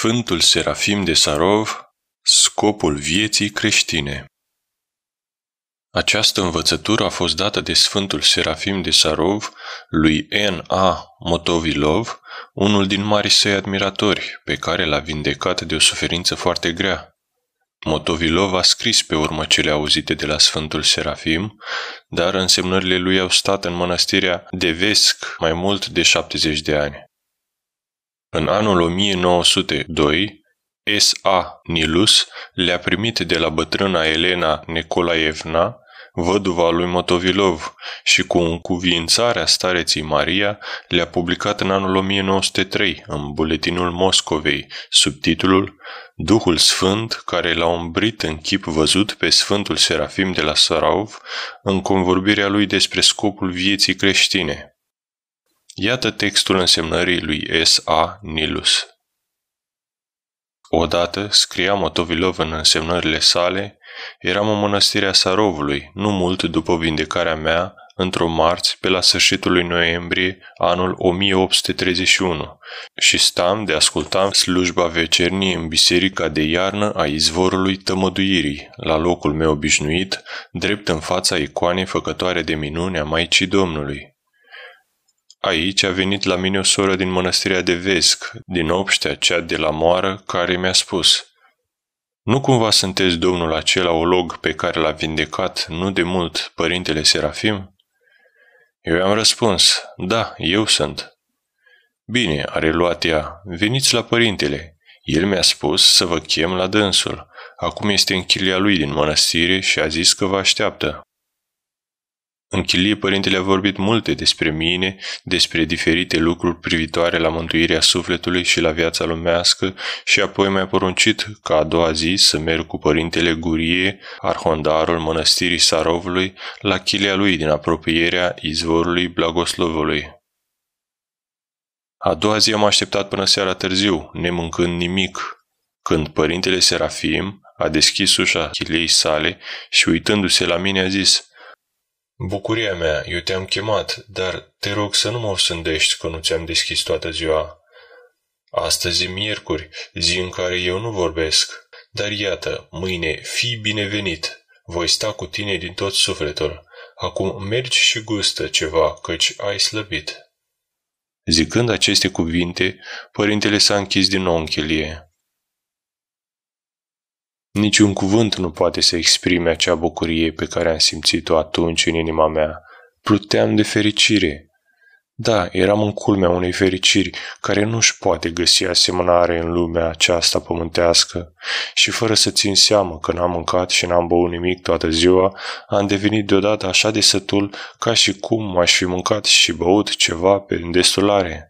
Sfântul Serafim de Sarov, scopul vieții creștine. Această învățătură a fost dată de Sfântul Serafim de Sarov lui N.A. Motovilov, unul din marii săi admiratori, pe care l-a vindecat de o suferință foarte grea. Motovilov a scris pe urmă cele auzite de la Sfântul Serafim, dar însemnările lui au stat în mănăstirea Devesc mai mult de 70 de ani. În anul 1902, S.A. Nilus le-a primit de la bătrâna Elena Nicolaevna, văduva lui Motovilov, și cu încuviințarea stareții Maria le-a publicat în anul 1903 în Buletinul Moscovei, sub titlul Duhul Sfânt care l-a umbrit în chip văzut pe Sfântul Serafim de la Sarov în convorbirea lui despre scopul vieții creștine. Iată textul însemnării lui S.A. Nilus. Odată, scria Motovilov în însemnările sale, eram în mănăstirea Sarovului, nu mult după vindecarea mea, într-o marți, pe la sfârșitul lui noiembrie, anul 1831, și ascultam slujba vecernie în biserica de iarnă a izvorului Tămăduirii, la locul meu obișnuit, drept în fața icoanei făcătoare de minuni a Maicii Domnului. Aici a venit la mine o soră din mănăstirea de Vesc, din obștea cea de la moară, care mi-a spus: „Nu cumva sunteți domnul acela olog pe care l-a vindecat nu de mult părintele Serafim?” Eu i-am răspuns: „Da, eu sunt.” „Bine,” a reluat ea, „veniți la părintele. El mi-a spus să vă chem la dânsul. Acum este în chilia lui din mănăstire și a zis că vă așteaptă.” În chilie, părintele a vorbit multe despre mine, despre diferite lucruri privitoare la mântuirea sufletului și la viața lumească și apoi mi-a poruncit ca a doua zi să merg cu părintele Gurie, arhondarul mănăstirii Sarovului, la chilia lui din apropierea izvorului Blagoslovului. A doua zi am așteptat până seara târziu, nemâncând nimic, când părintele Serafim a deschis ușa chiliei sale și, uitându-se la mine, a zis: „Bucuria mea, eu te-am chemat, dar te rog să nu mă osândești că nu ți-am deschis toată ziua. Astăzi e miercuri, zi în care eu nu vorbesc, dar iată, mâine fii binevenit, voi sta cu tine din tot sufletul. Acum mergi și gustă ceva, căci ai slăbit.” Zicând aceste cuvinte, părintele s-a închis din nou în chilie. Niciun cuvânt nu poate să exprime acea bucurie pe care am simțit-o atunci în inima mea. Pluteam de fericire. Da, eram în culmea unei fericiri care nu-și poate găsi asemănare în lumea aceasta pământească și fără să țin seamă că n-am mâncat și n-am băut nimic toată ziua, am devenit deodată așa de sătul ca și cum aș fi mâncat și băut ceva pe îndestulare.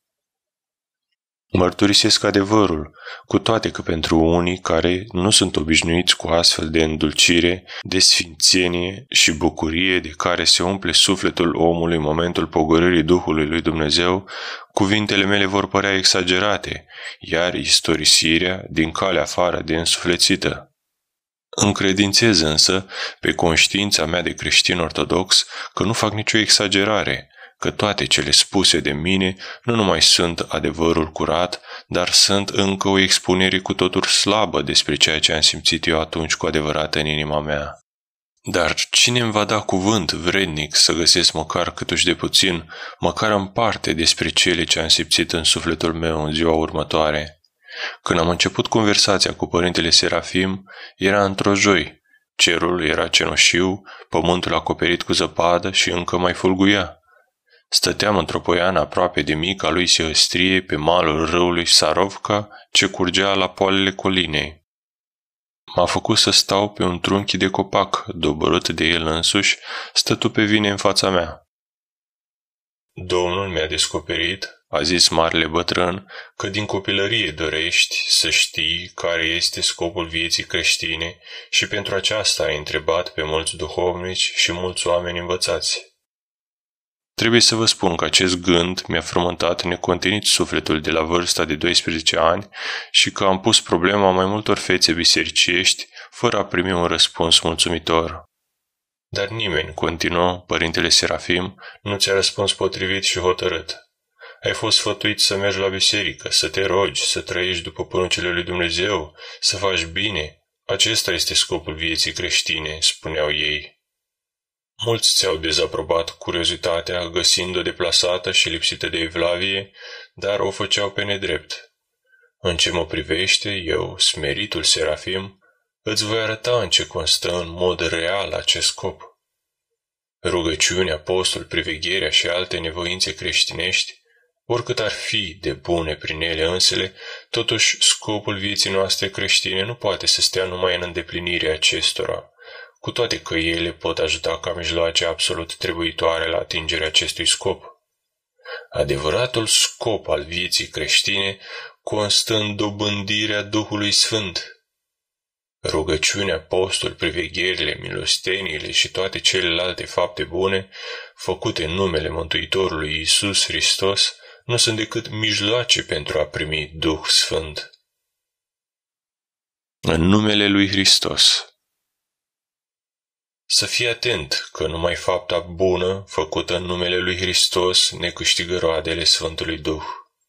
Mărturisesc adevărul, cu toate că pentru unii care nu sunt obișnuiți cu astfel de îndulcire, de sfințenie și bucurie de care se umple sufletul omului în momentul pogorârii Duhului lui Dumnezeu, cuvintele mele vor părea exagerate, iar istorisirea din calea afară de însuflețită. Încredințez însă, pe conștiința mea de creștin ortodox, că nu fac nicio exagerare, că toate cele spuse de mine nu numai sunt adevărul curat, dar sunt încă o expunere cu totul slabă despre ceea ce am simțit eu atunci cu adevărat în inima mea. Dar cine îmi va da cuvânt vrednic să găsesc măcar câtuși de puțin, măcar în parte despre cele ce am simțit în sufletul meu în ziua următoare? Când am început conversația cu părintele Serafim, era într-o joi. Cerul era cenușiu, pământul acoperit cu zăpadă și încă mai fulguia. Stăteam într-o poiană aproape de mica lui Sihăstrie, pe malul râului Sarovca, ce curgea la poalele colinei. M-a făcut să stau pe un trunchi de copac, doborât de el însuși, stătu pe vine în fața mea. „Domnul mi-a descoperit,” a zis marele bătrân, „că din copilărie dorești să știi care este scopul vieții creștine și pentru aceasta ai întrebat pe mulți duhovnici și mulți oameni învățați. Trebuie să vă spun că acest gând mi-a frământat necontenit sufletul de la vârsta de 12 ani și că am pus problema mai multor fețe bisericești fără a primi un răspuns mulțumitor. Dar nimeni, continuă părintele Serafim, nu ți-a răspuns potrivit și hotărât. Ai fost sfătuit să mergi la biserică, să te rogi, să trăiești după poruncile lui Dumnezeu, să faci bine. Acesta este scopul vieții creștine, spuneau ei. Mulți ți-au dezaprobat curiozitatea, găsind-o deplasată și lipsită de evlavie, dar o făceau pe nedrept. În ce mă privește, eu, smeritul Serafim, îți voi arăta în ce constă în mod real acest scop. Rugăciunea, postul, privegherea și alte nevoințe creștinești, oricât ar fi de bune prin ele însele, totuși scopul vieții noastre creștine nu poate să stea numai în îndeplinirea acestora, cu toate că ele pot ajuta ca mijloace absolut trebuitoare la atingerea acestui scop. Adevăratul scop al vieții creștine constă în dobândirea Duhului Sfânt. Rugăciunea, postul, privegherile, milosteniile și toate celelalte fapte bune, făcute în numele Mântuitorului Iisus Hristos, nu sunt decât mijloace pentru a primi Duh Sfânt. În numele lui Hristos. Să fii atent că numai fapta bună, făcută în numele lui Hristos, ne câștigă roadele Sfântului Duh.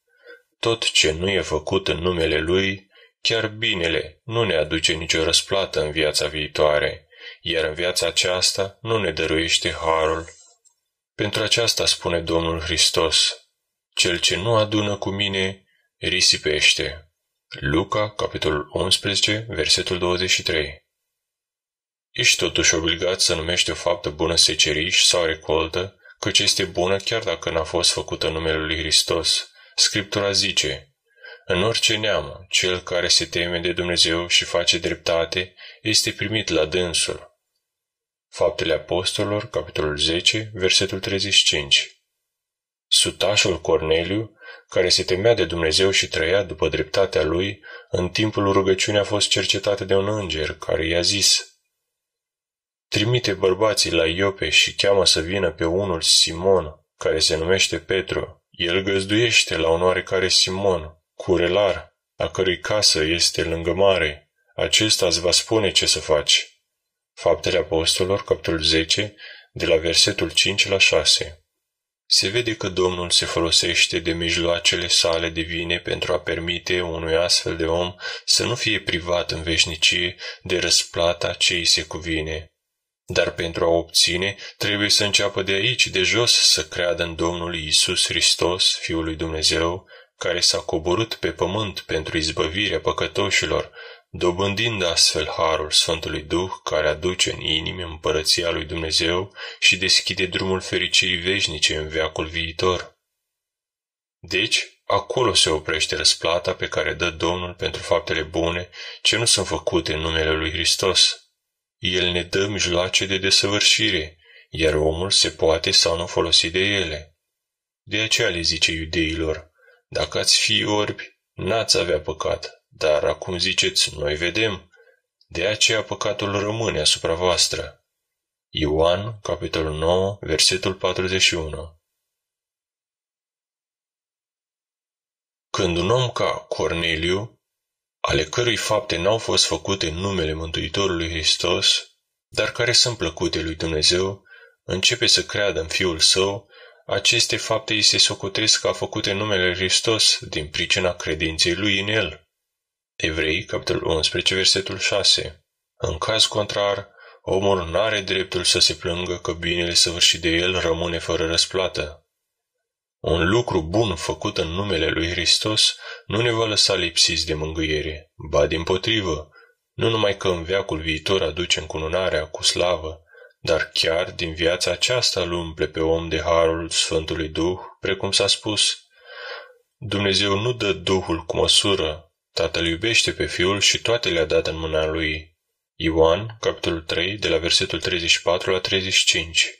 Tot ce nu e făcut în numele Lui, chiar binele, nu ne aduce nicio răsplată în viața viitoare, iar în viața aceasta nu ne dăruiește harul. Pentru aceasta spune Domnul Hristos, cel ce nu adună cu mine, risipește. Luca, capitolul 11, versetul 23. Ești totuși obligat să numești o faptă bună seceriș sau recoltă, căci este bună chiar dacă n-a fost făcută în numele lui Hristos. Scriptura zice, în orice neam, cel care se teme de Dumnezeu și face dreptate este primit la dânsul. Faptele Apostolilor, capitolul 10, versetul 35. Sutașul Corneliu, care se temea de Dumnezeu și trăia după dreptatea lui, în timpul rugăciunii a fost cercetat de un înger care i-a zis, trimite bărbații la Iope și cheamă să vină pe unul Simon, care se numește Petru. El găzduiește la un oarecare Simon, curelar, a cărui casă este lângă mare. Acesta îți va spune ce să faci. Faptele Apostolilor, capitolul 10, de la versetul 5 la 6. Se vede că Domnul se folosește de mijloacele sale divine pentru a permite unui astfel de om să nu fie privat în veșnicie de răsplata ce îi se cuvine. Dar pentru a obține, trebuie să înceapă de aici, de jos, să creadă în Domnul Iisus Hristos, Fiul lui Dumnezeu, care s-a coborât pe pământ pentru izbăvirea păcătoșilor, dobândind astfel harul Sfântului Duh, care aduce în inimi împărăția lui Dumnezeu și deschide drumul fericirii veșnice în veacul viitor. Deci, acolo se oprește răsplata pe care dă Domnul pentru faptele bune ce nu sunt făcute în numele lui Hristos. El ne dă mijloace de desăvârșire, iar omul se poate sau nu folosi de ele. De aceea le zice iudeilor, dacă ați fi orbi, n-ați avea păcat, dar acum ziceți, noi vedem, de aceea păcatul rămâne asupra voastră. Ioan, capitolul 9, versetul 41. Când un om ca Corneliu, ale cărui fapte n-au fost făcute în numele Mântuitorului Hristos, dar care sunt plăcute lui Dumnezeu, începe să creadă în Fiul Său, aceste fapte îi se socotesc ca făcute în numele Hristos din pricina credinței lui în El. Evrei, capitolul 11, versetul 6. În caz contrar, omul n-are dreptul să se plângă că binele săvârșit de el rămâne fără răsplată. Un lucru bun făcut în numele lui Hristos nu ne va lăsa lipsiți de mângâiere, ba dimpotrivă, nu numai că în veacul viitor aduce încununarea cu slavă, dar chiar din viața aceasta îl umple pe om de harul Sfântului Duh, precum s-a spus. Dumnezeu nu dă Duhul cu măsură, Tatăl iubește pe Fiul și toate le-a dat în mâna Lui. Ioan, capitolul 3, de la versetul 34 la 35.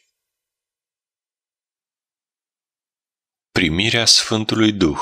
Primirea Sfântului Duh.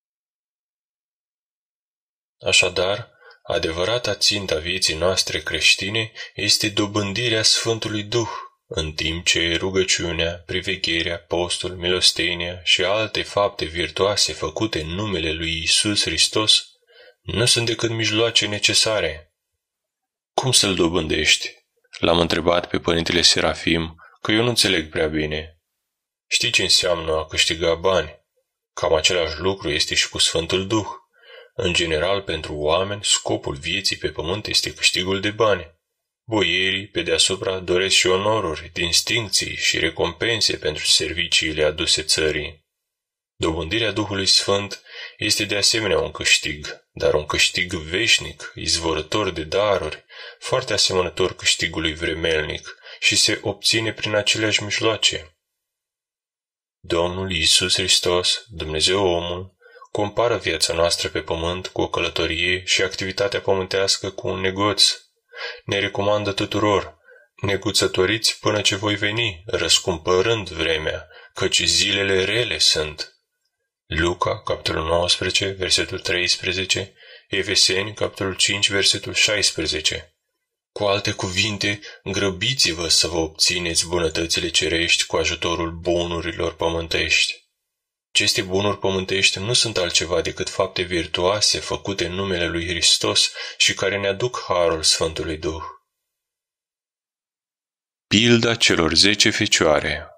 Așadar, adevărata ținta vieții noastre creștine este dobândirea Sfântului Duh, în timp ce rugăciunea, privegherea, postul, milostenia și alte fapte virtuoase făcute în numele lui Iisus Hristos nu sunt decât mijloace necesare. Cum să-l dobândești? L-am întrebat pe părintele Serafim, că eu nu înțeleg prea bine. Știi ce înseamnă a câștiga bani? Cam același lucru este și cu Sfântul Duh. În general, pentru oameni, scopul vieții pe pământ este câștigul de bani. Boierii, pe deasupra, doresc și onoruri, distincții și recompense pentru serviciile aduse țării. Dobândirea Duhului Sfânt este de asemenea un câștig, dar un câștig veșnic, izvorător de daruri, foarte asemănător câștigului vremelnic și se obține prin aceleași mijloace. Domnul Iisus Hristos, Dumnezeu omul, compară viața noastră pe pământ cu o călătorie și activitatea pământească cu un negoț. Ne recomandă tuturor: neguțătoriți până ce voi veni, răscumpărând vremea, căci zilele rele sunt. Luca, capitolul 19, versetul 13, Efeseni, capitolul 5, versetul 16. Cu alte cuvinte, grăbiți-vă să vă obțineți bunătățile cerești cu ajutorul bunurilor pământești. Aceste bunuri pământești nu sunt altceva decât fapte virtuoase făcute în numele lui Hristos și care ne aduc harul Sfântului Duh. Pilda celor 10 fecioare.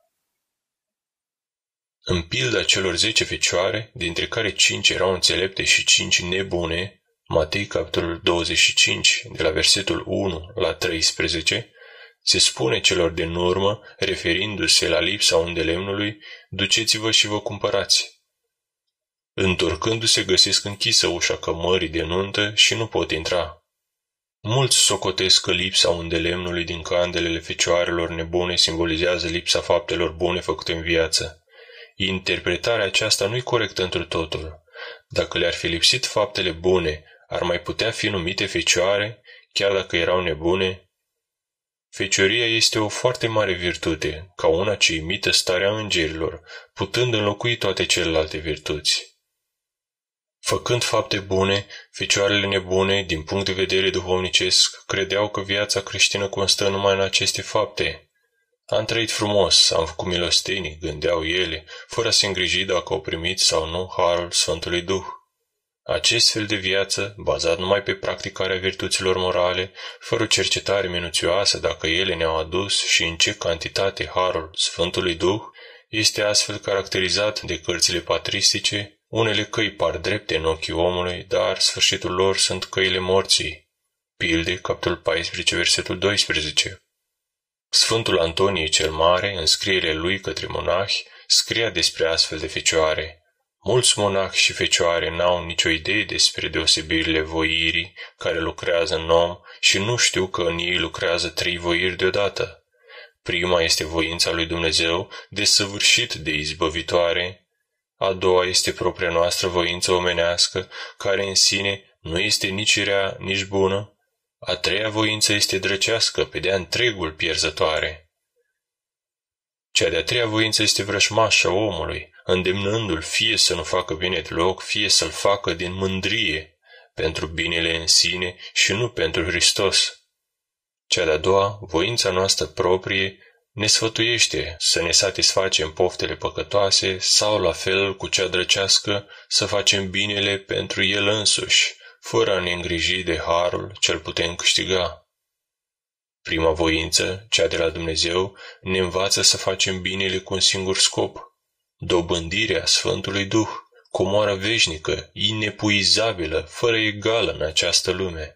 În pilda celor 10 fecioare, dintre care 5 erau înțelepte și 5 nebune, Matei capitolul 25, de la versetul 1 la 13, se spune celor din urmă, referindu-se la lipsa undelemnului: duceți-vă și vă cumpărați. Întorcându-se, găsesc închisă ușa cămării de nuntă și nu pot intra. Mulți socotesc că lipsa undelemnului din candelele fecioarelor nebune simbolizează lipsa faptelor bune făcute în viață. Interpretarea aceasta nu-i corectă întru totul. Dacă le-ar fi lipsit faptele bune, ar mai putea fi numite fecioare, chiar dacă erau nebune? Fecioria este o foarte mare virtute, ca una ce imită starea îngerilor, putând înlocui toate celelalte virtuți. Făcând fapte bune, fecioarele nebune, din punct de vedere duhovnicesc, credeau că viața creștină constă numai în aceste fapte. Am trăit frumos, am făcut milostenii, gândeau ele, fără a se îngriji dacă au primit sau nu harul Sfântului Duh. Acest fel de viață, bazat numai pe practicarea virtuților morale, fără o cercetare minuțioasă dacă ele ne-au adus și în ce cantitate harul Sfântului Duh, este astfel caracterizat de cărțile patristice. Unele căi par drepte în ochii omului, dar sfârșitul lor sunt căile morții. Pilde, capitolul 14, versetul 12. Sfântul Antonie cel Mare, în scrierile lui către monahi, scria despre astfel de fecioare. Mulți monahi și fecioare n-au nicio idee despre deosebirile voirii care lucrează în om și nu știu că în ei lucrează 3 voiri deodată. Prima este voința lui Dumnezeu, desăvârșit de izbăvitoare. A doua este propria noastră voință omenească, care în sine nu este nici rea, nici bună. A treia voință este drăcească, pe de-a întregul pierzătoare. Cea de-a treia voință este vrășmașa omului, îndemnându-l fie să nu facă bine deloc, fie să-l facă din mândrie, pentru binele în sine și nu pentru Hristos. Cea de-a doua, voința noastră proprie, ne sfătuiește să ne satisfacem poftele păcătoase sau, la fel cu cea drăcească, să facem binele pentru el însuși, fără a ne îngriji de harul ce-l putem câștiga. Prima voință, cea de la Dumnezeu, ne învață să facem binele cu un singur scop: dobândirea Sfântului Duh, comoară veșnică, inepuizabilă, fără egală în această lume.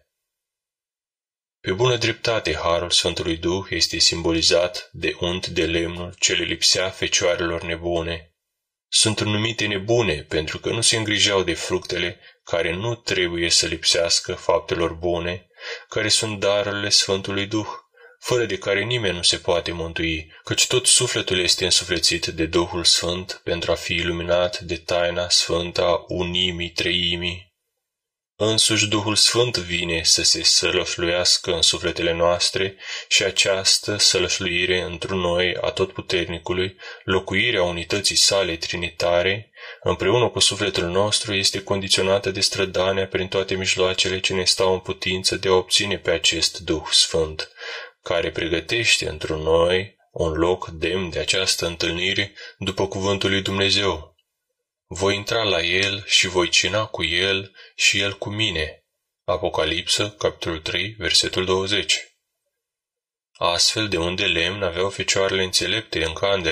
Pe bună dreptate, harul Sfântului Duh este simbolizat de unt de lemnul ce le lipsea fecioarelor nebune. Sunt numite nebune pentru că nu se îngrijeau de fructele care nu trebuie să lipsească faptelor bune, care sunt darurile Sfântului Duh, fără de care nimeni nu se poate mântui, căci tot sufletul este însuflețit de Duhul Sfânt pentru a fi iluminat de taina sfântă a unimii treimii. Însuși Duhul Sfânt vine să se sălășluiască în sufletele noastre și această sălășluire întru noi a Totputernicului, locuirea unității sale trinitare, împreună cu sufletul nostru, este condiționată de strădania prin toate mijloacele ce ne stau în putință de a obține pe acest Duh Sfânt, care pregătește întru noi un loc demn de această întâlnire după cuvântul lui Dumnezeu. Voi intra la el și voi cina cu el și el cu mine. Apocalipsă, capitolul 3, versetul 20. Astfel, de unde lemn aveau fecioarele înțelepte în candele,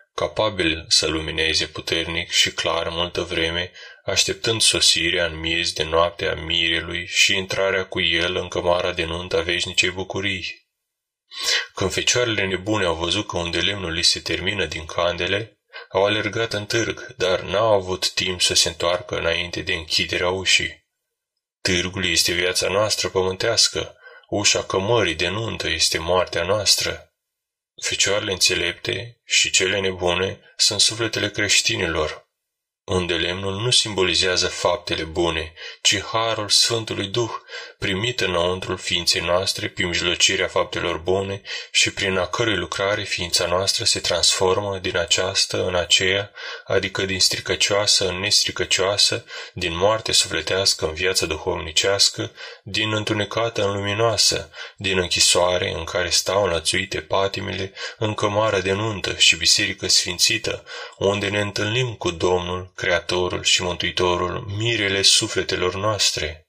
capabil să lumineze puternic și clar multă vreme, așteptând sosirea în miez de noapte a mirelui și intrarea cu el în cămara de nuntă a veșnicei bucurii. Când fecioarele nebune au văzut că unde lemnul li se termină din candele, au alergat în târg, dar n-au avut timp să se întoarcă înainte de închiderea ușii. Târgul este viața noastră pământească, ușa cămării de nuntă este moartea noastră. Fecioarele înțelepte și cele nebune sunt sufletele creștinilor, unde lemnul nu simbolizează faptele bune, ci harul Sfântului Duh, primit înăuntrul ființei noastre prin mijlocirea faptelor bune și prin a cărui lucrare ființa noastră se transformă din aceasta în aceea, adică din stricăcioasă în nestricăcioasă, din moarte sufletească în viață duhovnicească, din întunecată în luminoasă, din închisoare în care stau înlățuite patimile, în cămară de nuntă și biserică sfințită, unde ne întâlnim cu Domnul, Creatorul și Mântuitorul, mirele sufletelor noastre.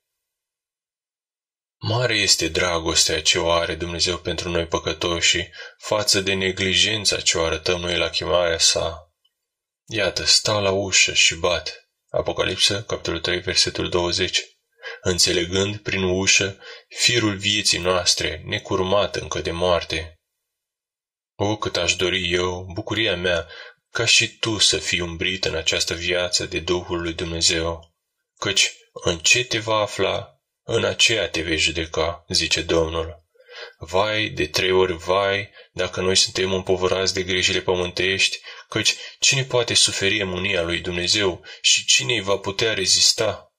Mare este dragostea ce o are Dumnezeu pentru noi păcătoși față de neglijența ce o arătăm noi la chemarea sa. Iată, stau la ușă și bat. Apocalipsă, capitolul 3, versetul 20. Înțelegând prin ușă firul vieții noastre, necurmat încă de moarte. O, cât aș dori eu, bucuria mea, ca și tu să fii umbrit în această viață de Duhul lui Dumnezeu, căci în ce te va afla, în aceea te vei judeca, zice Domnul. Vai, de 3 ori vai, dacă noi suntem împovărați de grijile pământești, căci cine poate suferi mânia lui Dumnezeu și cine îi va putea rezista?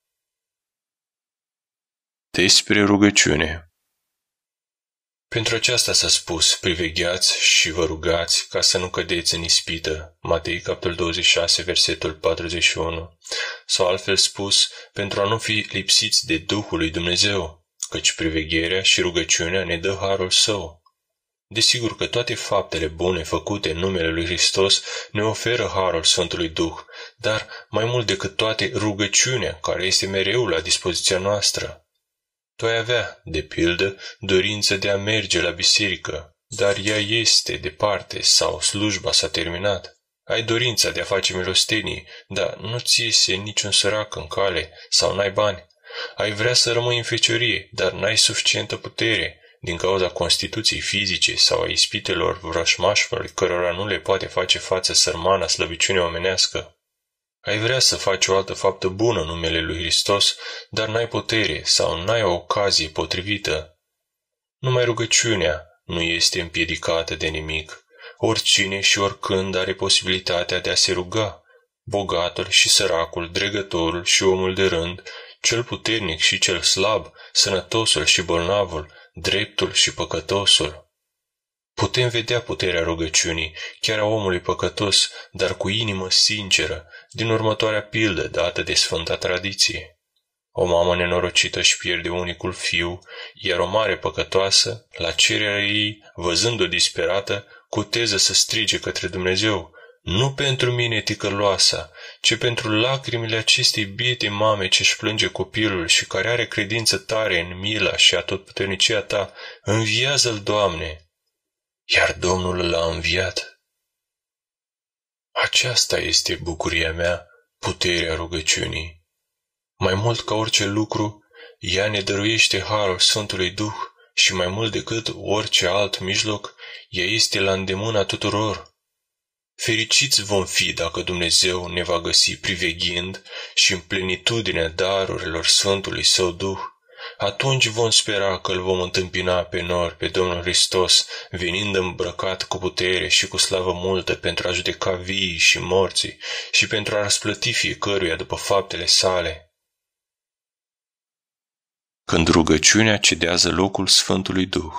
Despre rugăciune. Pentru aceasta s-a spus, privegheați și vă rugați ca să nu cădeți în ispită. Matei, capitolul 26, versetul 41. Sau altfel spus, pentru a nu fi lipsiți de Duhul lui Dumnezeu, căci privegherea și rugăciunea ne dă harul său. Desigur că toate faptele bune făcute în numele lui Hristos ne oferă harul Sfântului Duh, dar mai mult decât toate rugăciunea, care este mereu la dispoziția noastră. Tu ai avea, de pildă, dorință de a merge la biserică, dar ea este departe sau slujba s-a terminat. Ai dorința de a face milostenii, dar nu ți iese niciun sărac în cale sau n-ai bani. Ai vrea să rămâi în feciorie, dar n-ai suficientă putere din cauza constituției fizice sau a ispitelor vrășmașilor cărora nu le poate face față sărmana slăbiciune omenească. Ai vrea să faci o altă faptă bună în numele lui Hristos, dar n-ai putere sau n-ai o ocazie potrivită. Numai rugăciunea nu este împiedicată de nimic. Oricine și oricând are posibilitatea de a se ruga. Bogatul și săracul, dregătorul și omul de rând, cel puternic și cel slab, sănătosul și bolnavul, dreptul și păcătosul. Putem vedea puterea rugăciunii, chiar a omului păcătos, dar cu inimă sinceră, din următoarea pildă dată de Sfânta Tradiție. O mamă nenorocită își pierde unicul fiu, iar o mare păcătoasă, la cererea ei, văzând-o disperată, cuteză să strige către Dumnezeu, nu pentru mine, ticăloasa, ci pentru lacrimile acestei biete mame ce-și plânge copilul și care are credință tare în mila și atotputernicia ta, înviază-l, Doamne! Iar Domnul l-a înviat. Aceasta este bucuria mea, puterea rugăciunii. Mai mult ca orice lucru, ea ne dăruiește harul Sfântului Duh și mai mult decât orice alt mijloc, ea este la îndemâna tuturor. Fericiți vom fi dacă Dumnezeu ne va găsi priveghind și în plenitudinea darurilor Sfântului Său Duh. Atunci vom spera că îl vom întâmpina pe nori, pe Domnul Hristos, venind îmbrăcat cu putere și cu slavă multă pentru a judeca viii și morții și pentru a răsplăti fiecăruia după faptele sale. Când rugăciunea cedează locul Sfântului Duh.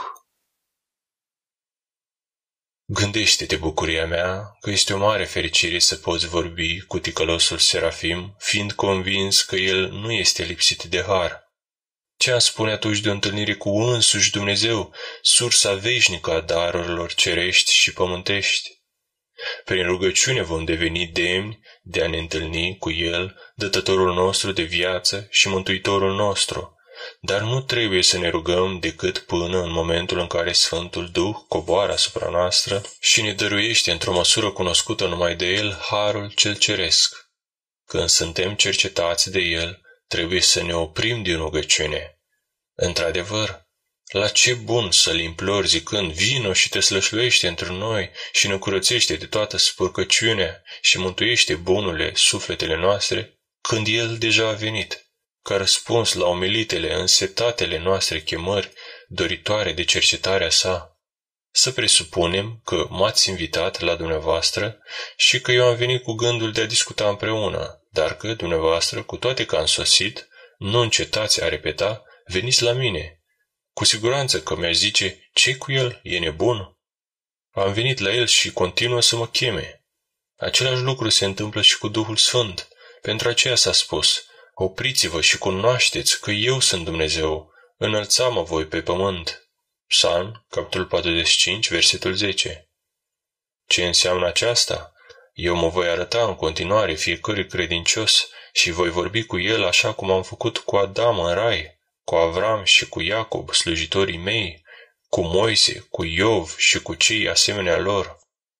Gândește-te, bucuria mea, că este o mare fericire să poți vorbi cu ticălosul Serafim, fiind convins că el nu este lipsit de har. Ce am spune atunci de o întâlnire cu însuși Dumnezeu, sursa veșnică a darurilor cerești și pământești? Prin rugăciune vom deveni demni de a ne întâlni cu El, Dătătorul nostru de viață și Mântuitorul nostru. dar nu trebuie să ne rugăm decât până în momentul în care Sfântul Duh coboară asupra noastră și ne dăruiește într-o măsură cunoscută numai de El harul cel ceresc. Când suntem cercetați de El, trebuie să ne oprim din rugăciune. Într-adevăr, la ce bun să-L implori zicând, vino și te slășluiește într noi și ne curățește de toată spurcăciunea și mântuiește bunurile sufletele noastre, când El deja a venit, ca răspuns la umilitele, însetatele noastre chemări doritoare de cercetarea sa. Să presupunem că m-ați invitat la dumneavoastră și că eu am venit cu gândul de a discuta împreună, dar că dumneavoastră, cu toate că am sosit, nu încetați a repeta, veniți la mine. Cu siguranță că mi-aș zice, ce cu el, e nebun? Am venit la el și continuă să mă cheme. Același lucru se întâmplă și cu Duhul Sfânt. Pentru aceea s-a spus, opriți-vă și cunoașteți că eu sunt Dumnezeu, înălțam-mă voi pe pământ. Psalm, capitolul 45, versetul 10. Ce înseamnă aceasta? Eu mă voi arăta în continuare fiecărui credincios și voi vorbi cu el așa cum am făcut cu Adam în rai, cu Avram și cu Iacob, slujitorii mei, cu Moise, cu Iov și cu cei asemenea lor.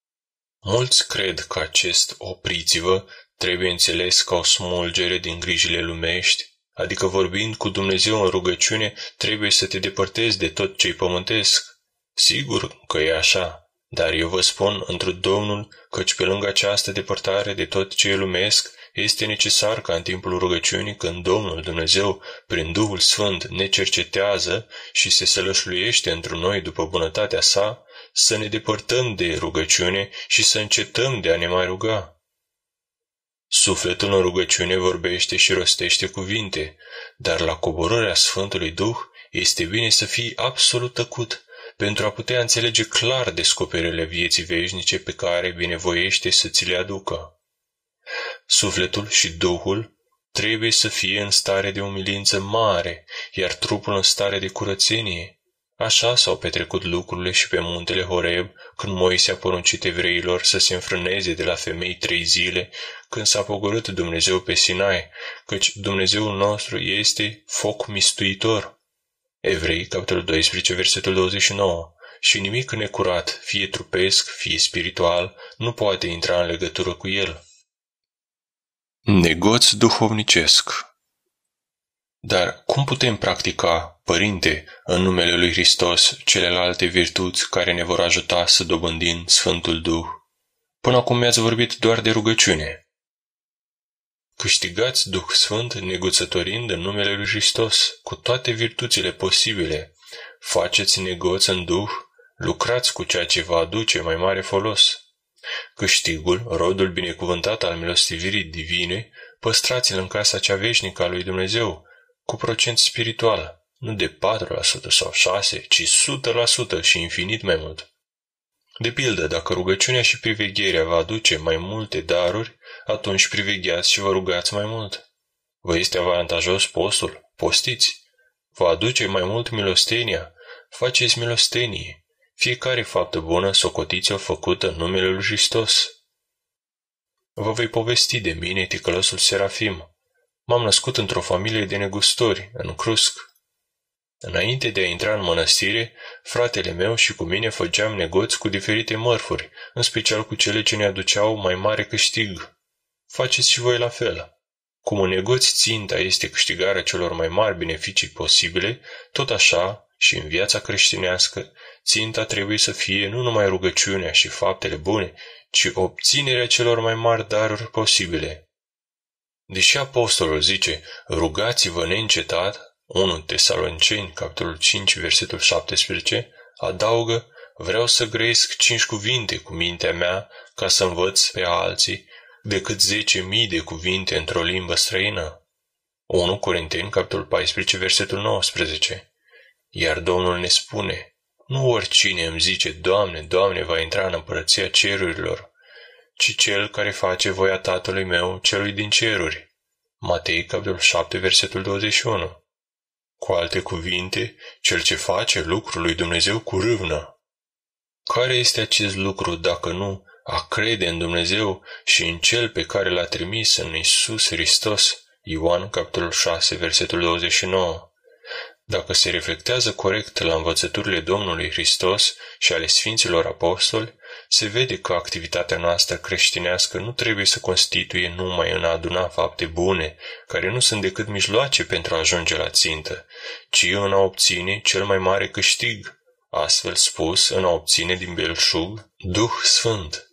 Mulți cred că acest opriți-vă trebuie înțeles ca o smulgere din grijile lumești, adică vorbind cu Dumnezeu în rugăciune trebuie să te depărtezi de tot ce-i pământesc. Sigur că e așa, dar eu vă spun întru Domnul căci pe lângă această depărtare de tot ce e lumesc, este necesar ca în timpul rugăciunii, când Domnul Dumnezeu, prin Duhul Sfânt, ne cercetează și se sălășluiește întru noi după bunătatea sa, să ne depărtăm de rugăciune și să încetăm de a ne mai ruga. Sufletul în rugăciune vorbește și rostește cuvinte, dar la coborârea Sfântului Duh este bine să fii absolut tăcut, pentru a putea înțelege clar descoperirile vieții veșnice pe care binevoiește să ți le aducă. Sufletul și Duhul trebuie să fie în stare de umilință mare, iar trupul în stare de curățenie. Așa s-au petrecut lucrurile și pe muntele Horeb, când Moise a poruncit evreilor să se înfrâneze de la femei 3 zile, când s-a pogorât Dumnezeu pe Sinai, căci Dumnezeul nostru este foc mistuitor. Evrei, capitolul 12, versetul 29. Și nimic necurat, fie trupesc, fie spiritual, nu poate intra în legătură cu el. Negoț duhovnicesc. Dar cum putem practica, Părinte, în numele lui Hristos, celelalte virtuți care ne vor ajuta să dobândim Sfântul Duh? Până acum mi-ați vorbit doar de rugăciune. Câștigați Duh Sfânt negoțătorind în numele lui Hristos, cu toate virtuțile posibile. Faceți negoț în Duh, lucrați cu ceea ce va aduce mai mare folos. Câștigul, rodul binecuvântat al milostivirii divine, păstrați-l în casa cea veșnică a lui Dumnezeu, cu procent spiritual, nu de 4% sau 6%, ci 100% și infinit mai mult. De pildă, dacă rugăciunea și privegherea va aduce mai multe daruri, atunci privegheați și vă rugați mai mult. Vă este avantajos postul? Postiți. Vă aduce mai mult milostenia? Faceți milostenie. Fiecare faptă bună socotiți-o făcută în numele lui Hristos. Vă voi povesti de mine, ticălosul Serafim. M-am născut într-o familie de negustori, în Crusc. Înainte de a intra în mănăstire, fratele meu și cu mine făceam negoți cu diferite mărfuri, în special cu cele ce ne aduceau mai mare câștig. Faceți și voi la fel. Cum în negoți ținta este câștigarea celor mai mari beneficii posibile, tot așa și în viața creștinească, ținta trebuie să fie nu numai rugăciunea și faptele bune, ci obținerea celor mai mari daruri posibile. Deși apostolul zice, rugați-vă neîncetat, 1 Tesaloniceni, capitolul 5, versetul 17, adaugă, vreau să grăiesc 5 cuvinte cu mintea mea ca să învăț pe alții decât 10.000 de cuvinte într-o limbă străină. 1 Corinteni, capitolul 14, versetul 19. Iar Domnul ne spune, nu oricine îmi zice, Doamne, Doamne, va intra în împărăția cerurilor, ci cel care face voia Tatălui meu, celui din ceruri. Matei, capitolul 7, versetul 21. Cu alte cuvinte, cel ce face lucrul lui Dumnezeu cu râvnă. Care este acest lucru dacă nu a crede în Dumnezeu și în Cel pe care l-a trimis în Iisus Hristos? Ioan, capitolul 6, versetul 29. Dacă se reflectează corect la învățăturile Domnului Hristos și ale Sfinților Apostoli, se vede că activitatea noastră creștinească nu trebuie să constituie numai în a aduna fapte bune, care nu sunt decât mijloace pentru a ajunge la țintă, ci în a obține cel mai mare câștig, astfel spus, în a obține din belșug Duh Sfânt.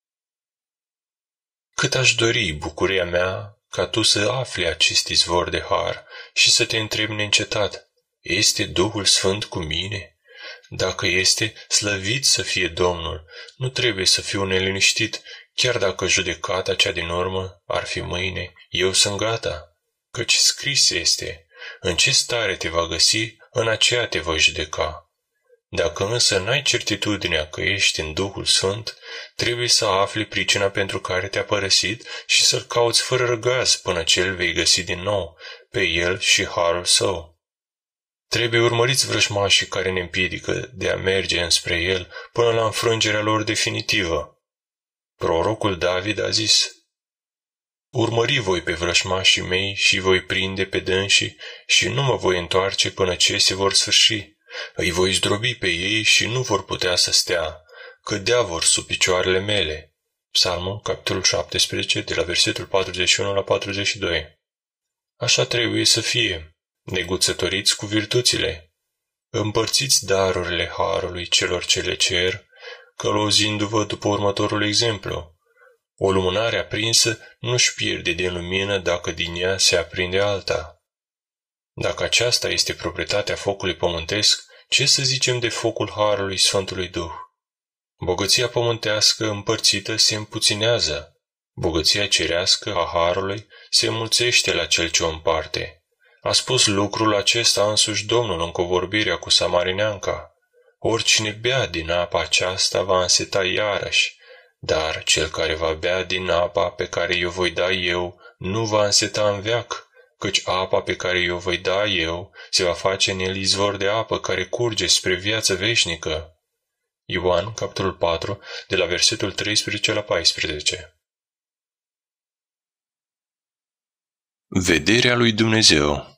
Cât aș dori, bucuria mea, ca tu să afli acest izvor de har și să te întrebi neîncetat, este Duhul Sfânt cu mine? Dacă este, slăvit să fie Domnul, nu trebuie să fiu neliniștit, chiar dacă judecata cea din urmă ar fi mâine, eu sunt gata, căci scris este, în ce stare te va găsi, în aceea te voi judeca. Dacă însă n-ai certitudinea că ești în Duhul Sfânt, trebuie să afli pricina pentru care te-a părăsit și să-L cauți fără răgaz până ce îl vei găsi din nou, pe El și harul Său. Trebuie urmăriți vrăjmașii care ne împiedică de a merge înspre El până la înfrângerea lor definitivă. Prorocul David a zis, urmări voi pe vrăjmașii mei și voi prinde pe dânsii și nu mă voi întoarce până ce se vor sfârși. Îi voi zdrobi pe ei și nu vor putea să stea, cădea vor sub picioarele mele. Psalmul, capitolul 17, de la versetul 41 la 42. Așa trebuie să fie. Neguțătoriți cu virtuțile, împărțiți darurile harului celor ce le cer, călăuzindu-vă după următorul exemplu. O lumânare aprinsă nu-și pierde din lumină dacă din ea se aprinde alta. Dacă aceasta este proprietatea focului pământesc, ce să zicem de focul harului Sfântului Duh? Bogăția pământească împărțită se împuținează, bogăția cerească a harului se înmulțește la cel ce o împarte. A spus lucrul acesta însuși Domnul în covorbirea cu samarineanca. Oricine bea din apa aceasta va înseta iarăși, dar cel care va bea din apa pe care i-o voi da eu nu va înseta în veac, căci apa pe care i-o voi da eu se va face în el izvor de apă care curge spre viață veșnică. Ioan, capitolul 4, de la versetul 13 la 14. Vederea lui Dumnezeu.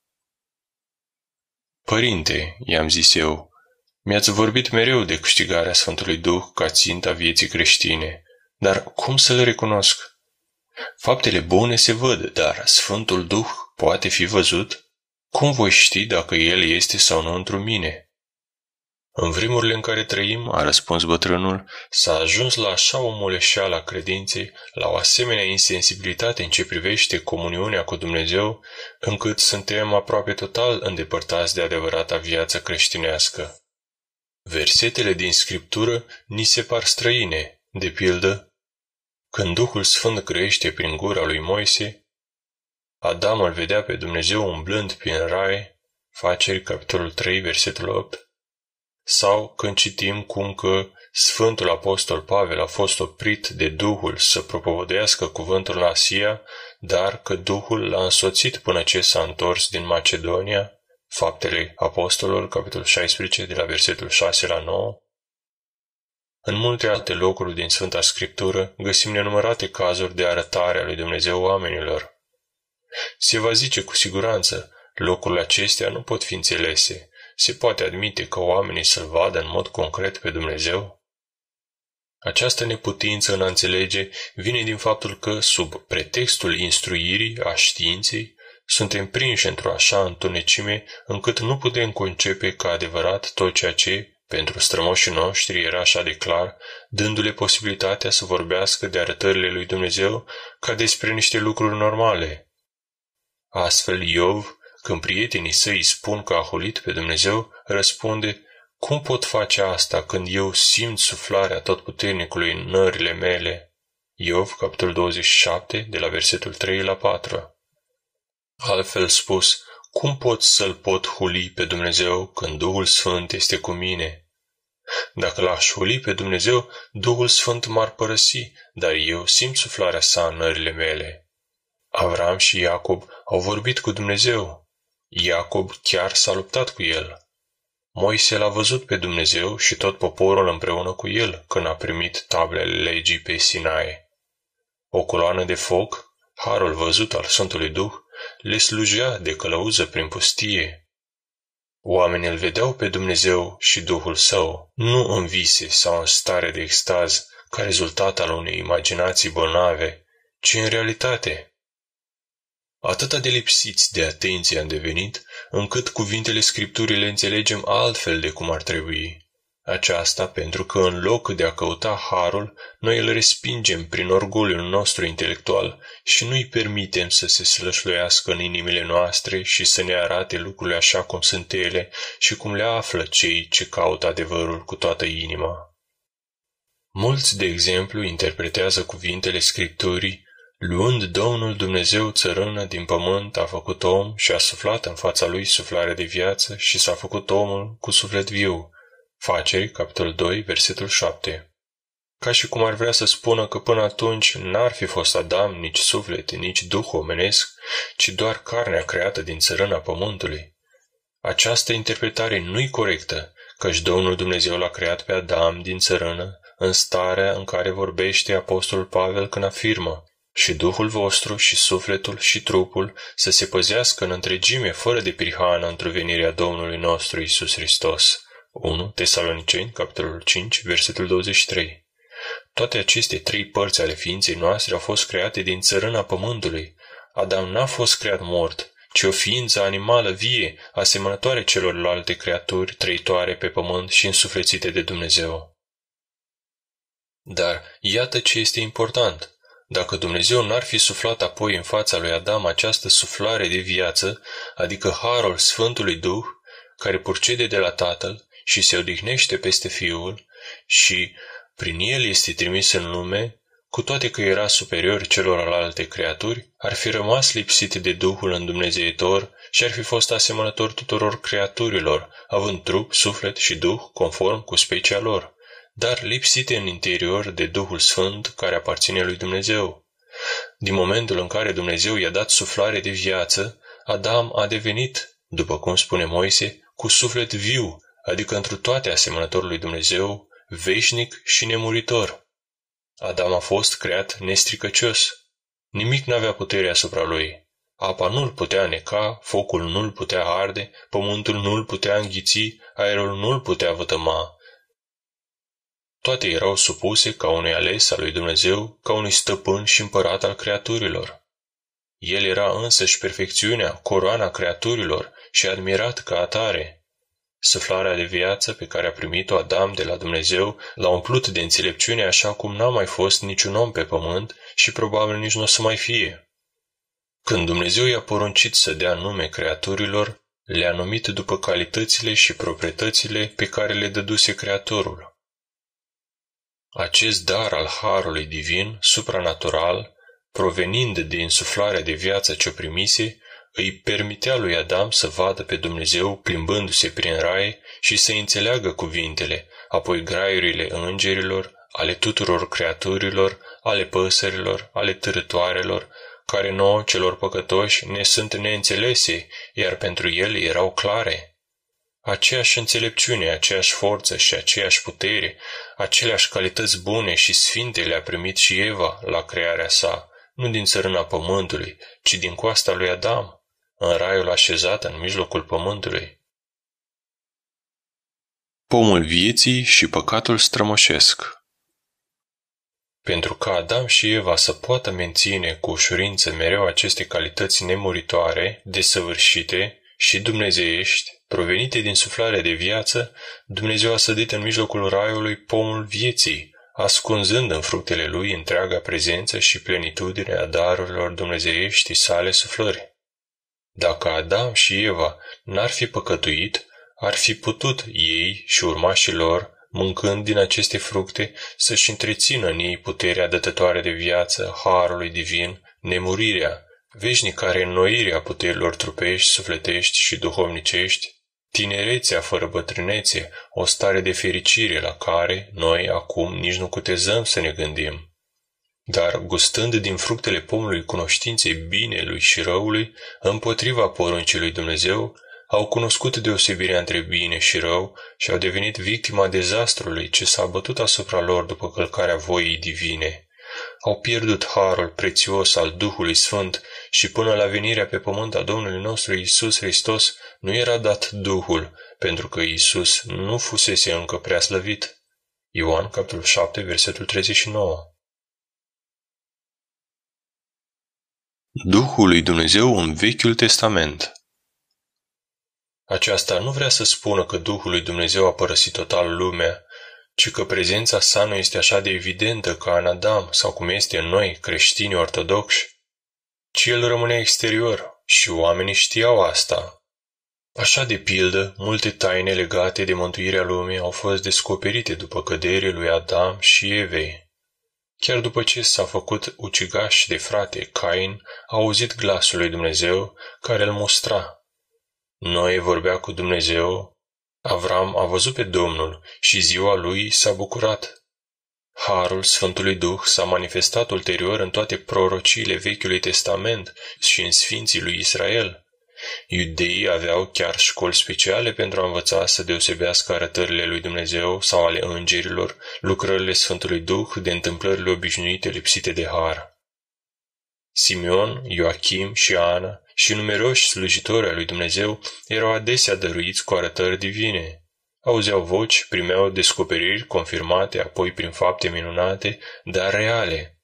Părinte, i-am zis eu, mi-ați vorbit mereu de câștigarea Sfântului Duh ca ținta vieții creștine, dar cum să le recunosc? Faptele bune se văd, dar Sfântul Duh poate fi văzut? Cum voi ști dacă El este sau nu întru mine? În vremurile în care trăim, a răspuns bătrânul, s-a ajuns la așa o moleșeală a credinței, la o asemenea insensibilitate în ce privește comuniunea cu Dumnezeu, încât suntem aproape total îndepărtați de adevărata viață creștinească. Versetele din Scriptură ni se par străine, de pildă, când Duhul Sfânt grăiește prin gura lui Moise, Adam îl vedea pe Dumnezeu umblând prin rai, Faceri, capitolul 3, versetul 8, sau când citim cum că Sfântul Apostol Pavel a fost oprit de Duhul să propovăduiască cuvântul în Asia, dar că Duhul l-a însoțit până ce s-a întors din Macedonia, Faptele Apostolilor, capitolul 16, de la versetul 6 la 9. În multe alte locuri din Sfânta Scriptură găsim nenumărate cazuri de arătare a lui Dumnezeu oamenilor. Se va zice cu siguranță, locurile acestea nu pot fi înțelese. Se poate admite că oamenii să-L vadă în mod concret pe Dumnezeu? Această neputință în a înțelege vine din faptul că, sub pretextul instruirii a științei, suntem prinși într-o așa întunecime încât nu putem concepe ca adevărat tot ceea ce, pentru strămoșii noștri, era așa de clar, dându-le posibilitatea să vorbească de arătările lui Dumnezeu ca despre niște lucruri normale. Astfel, Iov, când prietenii săi îi spun că a hulit pe Dumnezeu, răspunde, cum pot face asta când eu simt suflarea Totputernicului în nările mele? Iov, capitolul 27, de la versetul 3 la 4. Altfel spus, cum pot să-L pot huli pe Dumnezeu când Duhul Sfânt este cu mine? Dacă l-aș huli pe Dumnezeu, Duhul Sfânt m-ar părăsi, dar eu simt suflarea sa în nările mele. Avram și Iacob au vorbit cu Dumnezeu. Iacob chiar s-a luptat cu el. Moise l-a văzut pe Dumnezeu și tot poporul împreună cu el când a primit tablele legii pe Sinai. O coloană de foc, harul văzut al Sfântului Duh, le slujea de călăuză prin pustie. Oamenii îl vedeau pe Dumnezeu și Duhul Său, nu în vise sau în stare de extaz, ca rezultat al unei imaginații bolnave, ci în realitate. Atâta de lipsiți de atenție am devenit, încât cuvintele Scripturii le înțelegem altfel de cum ar trebui. Aceasta pentru că în loc de a căuta harul, noi îl respingem prin orgoliul nostru intelectual și nu îi permitem să se slășluiască în inimile noastre și să ne arate lucrurile așa cum sunt ele și cum le află cei ce caută adevărul cu toată inima. Mulți, de exemplu, interpretează cuvintele Scripturii, luând Domnul Dumnezeu țărână din pământ, a făcut om și a suflat în fața lui suflare de viață și s-a făcut omul cu suflet viu. Faceri, capitolul 2, versetul 7. Ca și cum ar vrea să spună că până atunci n-ar fi fost Adam nici suflet, nici duh omenesc, ci doar carnea creată din țărâna pământului. Această interpretare nu-i corectă, căci Domnul Dumnezeu l-a creat pe Adam din țărână, în starea în care vorbește apostolul Pavel când afirmă: și Duhul vostru și sufletul și trupul să se păzească în întregime fără de prihană într-o venirea Domnului nostru Iisus Hristos. 1 Tesaloniceni, capitolul 5, versetul 23. Toate aceste trei părți ale ființei noastre au fost create din țărâna pământului. Adam n-a fost creat mort, ci o ființă animală vie, asemănătoare celorlalte creaturi trăitoare pe pământ și însuflețite de Dumnezeu. Dar iată ce este important. Dacă Dumnezeu n-ar fi suflat apoi în fața lui Adam această suflare de viață, adică harul Sfântului Duh, care purcede de la Tatăl și se odihnește peste Fiul și prin el este trimis în lume, cu toate că era superior celorlalte creaturi, ar fi rămas lipsit de Duhul îndumnezeitor și ar fi fost asemănător tuturor creaturilor, având trup, suflet și Duh conform cu specia lor, dar lipsite în interior de Duhul Sfânt care aparține lui Dumnezeu. Din momentul în care Dumnezeu i-a dat suflare de viață, Adam a devenit, după cum spune Moise, cu suflet viu, adică întru toate asemănător lui Dumnezeu, veșnic și nemuritor. Adam a fost creat nestricăcios. Nimic n-avea putere asupra lui. Apa nu-l putea neca, focul nu-l putea arde, pământul nu-l putea înghiți, aerul nu-l putea vătăma. Toate erau supuse ca unui ales al lui Dumnezeu, ca unui stăpân și împărat al creaturilor. El era însăși perfecțiunea, coroana creaturilor și admirat ca atare. Suflarea de viață pe care a primit-o Adam de la Dumnezeu l-a umplut de înțelepciune așa cum n-a mai fost niciun om pe pământ și probabil nici nu o să mai fie. Când Dumnezeu i-a poruncit să dea nume creaturilor, le-a numit după calitățile și proprietățile pe care le dăduse Creatorul. Acest dar al harului divin, supranatural, provenind din suflarea de viață ce-o primise, îi permitea lui Adam să vadă pe Dumnezeu plimbându-se prin rai și să înțeleagă cuvintele, apoi graiurile îngerilor, ale tuturor creaturilor, ale păsărilor, ale târătoarelor, care nouă, celor păcătoși, ne sunt neînțelese, iar pentru el erau clare. Aceeași înțelepciune, aceeași forță și aceeași putere, aceleași calități bune și sfinte le-a primit și Eva la crearea sa, nu din țărâna pământului, ci din coasta lui Adam, în raiul așezat în mijlocul pământului. Pomul vieții și păcatul strămoșesc. Pentru ca Adam și Eva să poată menține cu ușurință mereu aceste calități nemuritoare, desăvârșite și dumnezeiești, provenite din suflarea de viață, Dumnezeu a sădit în mijlocul raiului pomul vieții, ascunzând în fructele lui întreaga prezență și plenitudine a darurilor dumnezeiești sale suflări. Dacă Adam și Eva n-ar fi păcătuit, ar fi putut ei și urmașii lor, mâncând din aceste fructe, să-și întrețină în ei puterea dătătoare de viață, harului divin, nemurirea, veșnica reînnoire a puterilor trupești, sufletești și duhovnicești, tinerețea fără bătrânețe, o stare de fericire la care noi acum nici nu cutezăm să ne gândim. Dar, gustând din fructele pomului cunoștinței binelui și răului, împotriva poruncii lui Dumnezeu, au cunoscut deosebirea între bine și rău și au devenit victima dezastrului ce s-a bătut asupra lor după călcarea voii divine. au pierdut harul prețios al Duhului Sfânt și până la venirea pe pământ a Domnului nostru Iisus Hristos nu era dat Duhul, pentru că Iisus nu fusese încă prea slăvit. Ioan, capitolul 7, versetul 39. Duhul lui Dumnezeu în Vechiul Testament. Aceasta nu vrea să spună că Duhul lui Dumnezeu a părăsit total lumea, ci că prezența sa nu este așa de evidentă ca în Adam sau cum este în noi, creștini ortodoxi, ci el rămânea exterior și oamenii știau asta. Așa de pildă, multe taine legate de mântuirea lumii au fost descoperite după căderea lui Adam și Evei. Chiar după ce s-a făcut ucigaș de frate, Cain a auzit glasul lui Dumnezeu care îl mustra. Noe vorbea cu Dumnezeu, Avram a văzut pe Domnul și ziua lui s-a bucurat. Harul Sfântului Duh s-a manifestat ulterior în toate prorociile Vechiului Testament și în sfinții lui Israel. Iudeii aveau chiar școli speciale pentru a învăța să deosebească arătările lui Dumnezeu sau ale îngerilor, lucrările Sfântului Duh de întâmplările obișnuite lipsite de har. Simeon, Ioachim și Ana și numeroși slujitori ai lui Dumnezeu erau adesea dăruiți cu arătări divine. Auzeau voci, primeau descoperiri confirmate apoi prin fapte minunate, dar reale.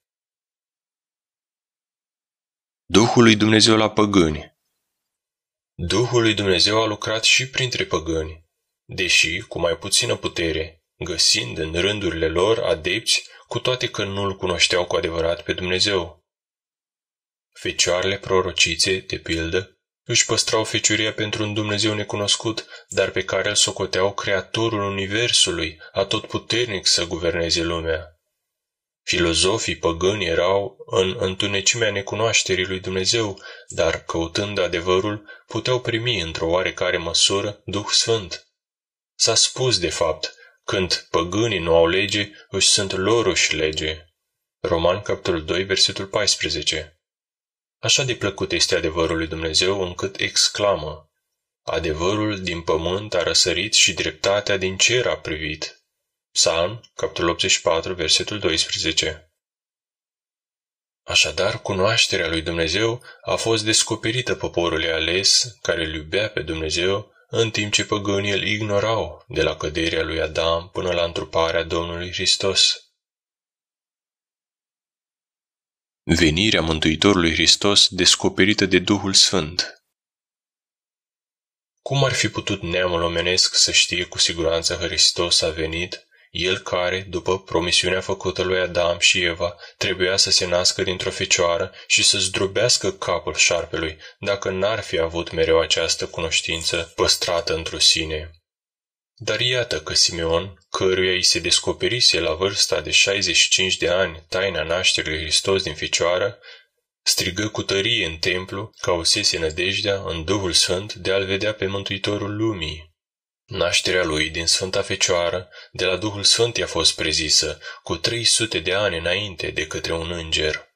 Duhul lui Dumnezeu la păgâni. Duhul lui Dumnezeu a lucrat și printre păgâni, deși cu mai puțină putere, găsind în rândurile lor adepți, cu toate că nu-L cunoșteau cu adevărat pe Dumnezeu. Fecioarele prorocițe, de pildă, își păstrau fecioria pentru un Dumnezeu necunoscut, dar pe care îl socoteau Creatorul Universului, atotputernic să guverneze lumea. Filozofii păgâni erau în întunecimea necunoașterii lui Dumnezeu, dar, căutând adevărul, puteau primi într-o oarecare măsură Duh Sfânt. S-a spus, de fapt, când păgânii nu au lege, își sunt loroși lege. Roman, capitolul 2, versetul 14. Așa de plăcut este adevărul lui Dumnezeu încât exclamă: adevărul din pământ a răsărit și dreptatea din cer a privit. Psalm, capitolul 84, versetul 12. Așadar, cunoașterea lui Dumnezeu a fost descoperită poporului ales, care îl iubea pe Dumnezeu, în timp ce păgânii îl ignorau, de la căderea lui Adam până la întruparea Domnului Hristos. Venirea Mântuitorului Hristos descoperită de Duhul Sfânt. Cum ar fi putut neamul omenesc să știe cu siguranță că Hristos a venit, el care, după promisiunea făcută lui Adam și Eva, trebuia să se nască dintr-o fecioară și să zdrobească capul șarpelui, dacă n-ar fi avut mereu această cunoștință păstrată într-o sine? Dar iată că Simeon, căruia îi se descoperise la vârsta de 65 de ani taina nașterii lui Hristos din fecioară, strigă cu tărie în templu că ausese nădejdea în Duhul Sfânt de a-L vedea pe Mântuitorul lumii. Nașterea lui din Sfânta Fecioară de la Duhul Sfânt i-a fost prezisă cu 300 de ani înainte de către un înger.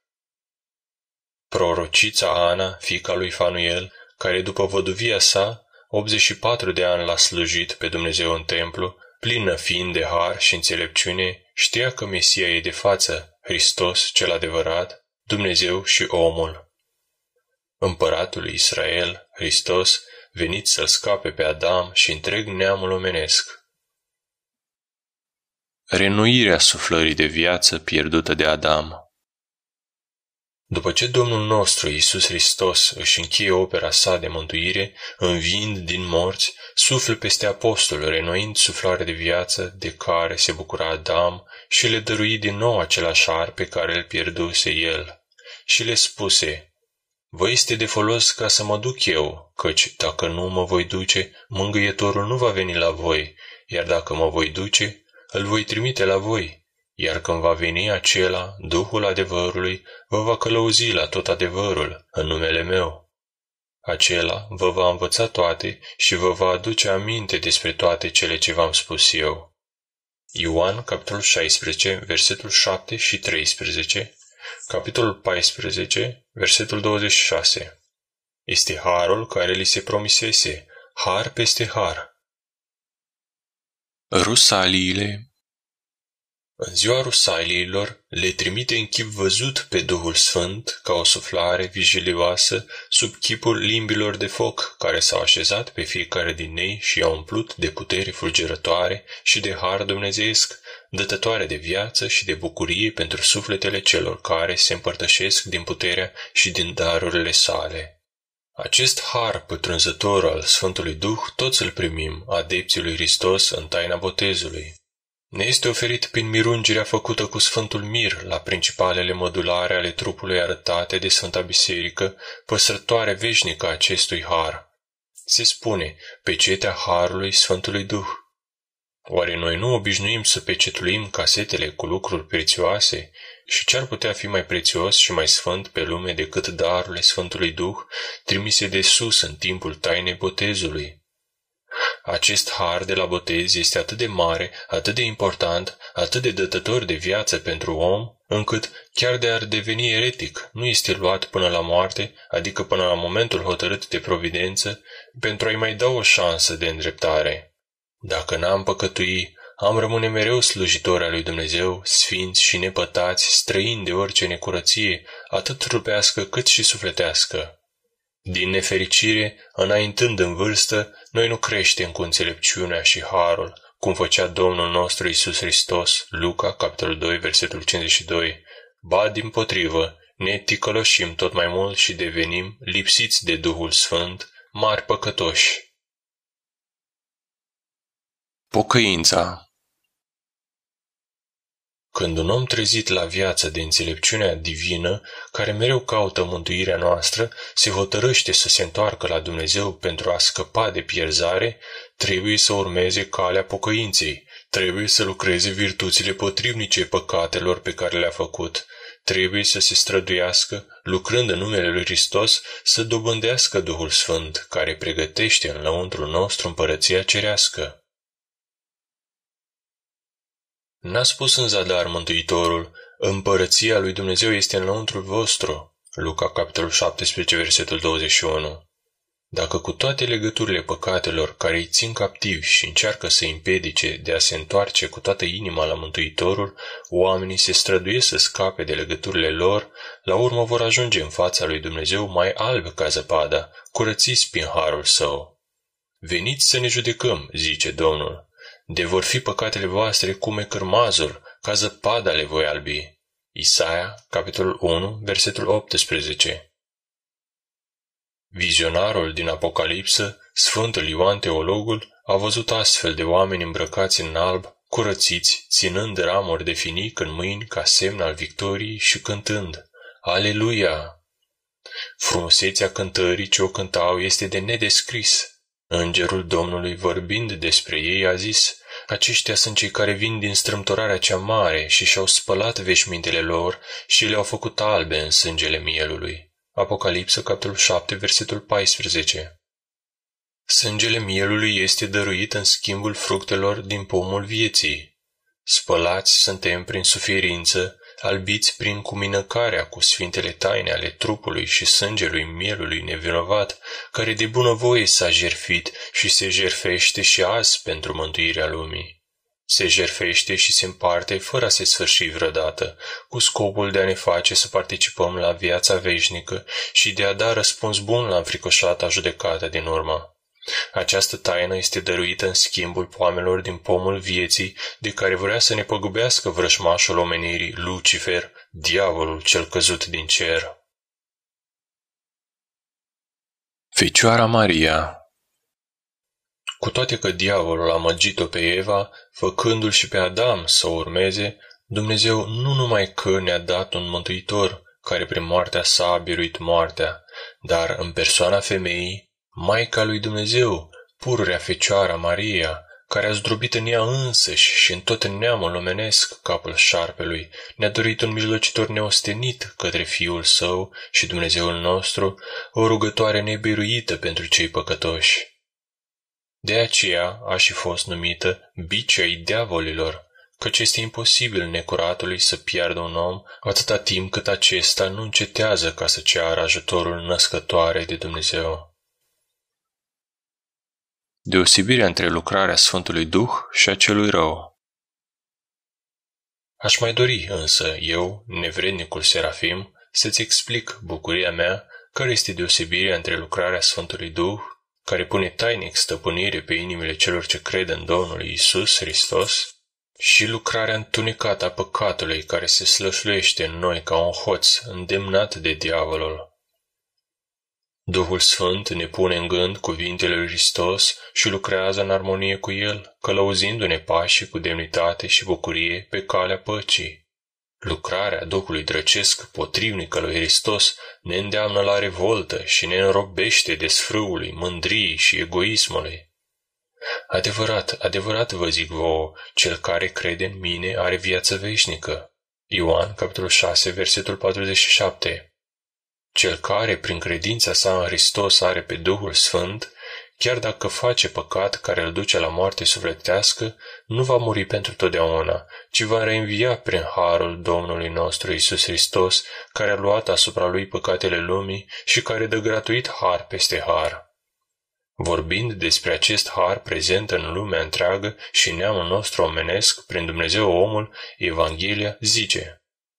Prorocița Ana, fiica lui Fanuel, care după văduvia sa 84 de ani l-a slujit pe Dumnezeu în templu, plină fiind de har și înțelepciune, știa că Mesia e de față, Hristos cel adevărat, Dumnezeu și omul. Împăratul lui Israel, Hristos, venit să-l scape pe Adam și întreg neamul omenesc. Reînnoirea suflării de viață pierdută de Adam. După ce Domnul nostru, Iisus Hristos, își încheie opera sa de mântuire, înviind din morți, suflă peste apostol, renoind suflarea de viață de care se bucura Adam și le dărui din nou același har pe care îl pierduse el. Și le spuse: vă este de folos ca să mă duc eu, căci dacă nu mă voi duce, mângâietorul nu va veni la voi, iar dacă mă voi duce, îl voi trimite la voi. Iar când va veni acela, Duhul adevărului, vă va călăuzi la tot adevărul, în numele meu. Acela vă va învăța toate și vă va aduce aminte despre toate cele ce v-am spus eu. Ioan, capitolul 16, versetul 7 și 13, capitolul 14, versetul 26. Este harul care li se promisese, har peste har. Rusaliile. În ziua rusailiilor le trimite în chip văzut pe Duhul Sfânt ca o suflare vigilioasă sub chipul limbilor de foc care s-au așezat pe fiecare din ei și i-au umplut de putere fulgerătoare și de har dumnezeiesc, dătătoare de viață și de bucurie pentru sufletele celor care se împărtășesc din puterea și din darurile sale. Acest har pătrunzător al Sfântului Duh toți îl primim, adepții lui Hristos, în taina botezului. Ne este oferit prin mirungirea făcută cu Sfântul Mir la principalele mădulare ale trupului arătate de Sfânta Biserică, păstrătoare veșnică a acestui har. Se spune, pecetea harului Sfântului Duh. Oare noi nu obișnuim să pecetuim casetele cu lucruri prețioase? Și ce ar putea fi mai prețios și mai sfânt pe lume decât darurile Sfântului Duh trimise de sus în timpul tainei botezului? Acest har de la botez este atât de mare, atât de important, atât de dătător de viață pentru om, încât, chiar de ar deveni eretic, nu este luat până la moarte, adică până la momentul hotărât de providență, pentru a-i mai da o șansă de îndreptare. Dacă n-am păcătui, am rămâne mereu slujitori al lui Dumnezeu, sfinți și nepătați, străini de orice necurăție, atât trupească cât și sufletească. Din nefericire, înaintând în vârstă, noi nu creștem cu înțelepciunea și harul, cum făcea Domnul nostru Iisus Hristos, Luca, capitolul 2, versetul 52, ba dimpotrivă, ne ticăloșim tot mai mult și devenim, lipsiți de Duhul Sfânt, mari păcătoși. Pocăința. Când un om trezit la viață de înțelepciunea divină, care mereu caută mântuirea noastră, se hotărăște să se întoarcă la Dumnezeu pentru a scăpa de pierzare, trebuie să urmeze calea pocăinței, trebuie să lucreze virtuțile potrivnice păcatelor pe care le-a făcut, trebuie să se străduiască, lucrând în numele lui Hristos, să dobândească Duhul Sfânt, care pregătește în lăuntrul nostru împărăția cerească. N-a spus în zadar Mântuitorul, împărăția lui Dumnezeu este în lăuntrul vostru, Luca, capitolul 17, versetul 21. Dacă cu toate legăturile păcatelor care îi țin captivi și încearcă să îi împiedice de a se întoarce cu toată inima la Mântuitorul, oamenii se străduiesc să scape de legăturile lor, la urmă vor ajunge în fața lui Dumnezeu mai albi ca zăpada, curățiți prin harul său. Veniți să ne judecăm, zice Domnul. De vor fi păcatele voastre cum e cârmazul, ca zăpada le voi albi. Isaia, capitolul 1, versetul 18. Vizionarul din Apocalipsă, Sfântul Ioan Teologul, a văzut astfel de oameni îmbrăcați în alb, curățiți, ținând ramuri de finic în mâini ca semn al victoriei și cântând, Aleluia! Frumusețea cântării ce o cântau este de nedescris. Îngerul Domnului, vorbind despre ei, a zis, aceștia sunt cei care vin din strâmtorarea cea mare și și-au spălat veșmintele lor și le-au făcut albe în sângele mielului. Apocalipsă, capitolul 7, versetul 14. Sângele mielului este dăruit în schimbul fructelor din pomul vieții. Spălați suntem prin suferință, albiți prin cuminăcarea cu sfintele taine ale trupului și sângelui mielului nevinovat, care de bunăvoie s-a jertfit și se jertfește și azi pentru mântuirea lumii. Se jertfește și se împarte fără a se sfârși vreodată, cu scopul de a ne face să participăm la viața veșnică și de a da răspuns bun la înfricoșata judecată din urmă. Această taină este dăruită în schimbul poamelor din pomul vieții, de care vrea să ne păgubească vrăjmașul omenirii, Lucifer, diavolul cel căzut din cer. Fecioara Maria. Cu toate că diavolul a amăgit-o pe Eva, făcându-l și pe Adam să o urmeze, Dumnezeu nu numai că ne-a dat un mântuitor, care prin moartea sa a biruit moartea, dar în persoana femeii, Maica lui Dumnezeu, pururea Fecioara Maria, care a zdrobit în ea însăși și în tot neamul omenesc capul șarpelui, ne-a dorit un mijlocitor neostenit către Fiul Său și Dumnezeul nostru, o rugătoare nebiruită pentru cei păcătoși. De aceea a și fost numită bicea-i diavolilor, căci este imposibil necuratului să piardă un om atâta timp cât acesta nu încetează ca să ceară ajutorul născătoarei de Dumnezeu. Deosebirea între lucrarea Sfântului Duh și a celui rău. Aș mai dori, însă, eu, nevrednicul Serafim, să-ți explic bucuria mea care este deosebirea între lucrarea Sfântului Duh, care pune tainic stăpânire pe inimile celor ce cred în Domnul Iisus Hristos, și lucrarea întunecată a păcatului care se slășluiește în noi ca un hoț îndemnat de diavolul. Duhul Sfânt ne pune în gând cuvintele lui Hristos și lucrează în armonie cu El, călăuzindu-ne pașii cu demnitate și bucurie pe calea păcii. Lucrarea Duhului drăcesc potrivnică lui Hristos ne îndeamnă la revoltă și ne înrobește de sfrâului, mândriei și egoismului. Adevărat, adevărat vă zic vouă, cel care crede în mine are viață veșnică. Ioan, capitolul 6, versetul 47. Cel care, prin credința sa în Hristos, are pe Duhul Sfânt, chiar dacă face păcat care îl duce la moarte sufletească, nu va muri pentru totdeauna, ci va reînvia prin harul Domnului nostru Iisus Hristos, care a luat asupra lui păcatele lumii și care dă gratuit har peste har. Vorbind despre acest har prezent în lumea întreagă și neamul nostru omenesc, prin Dumnezeu omul, Evanghelia zice: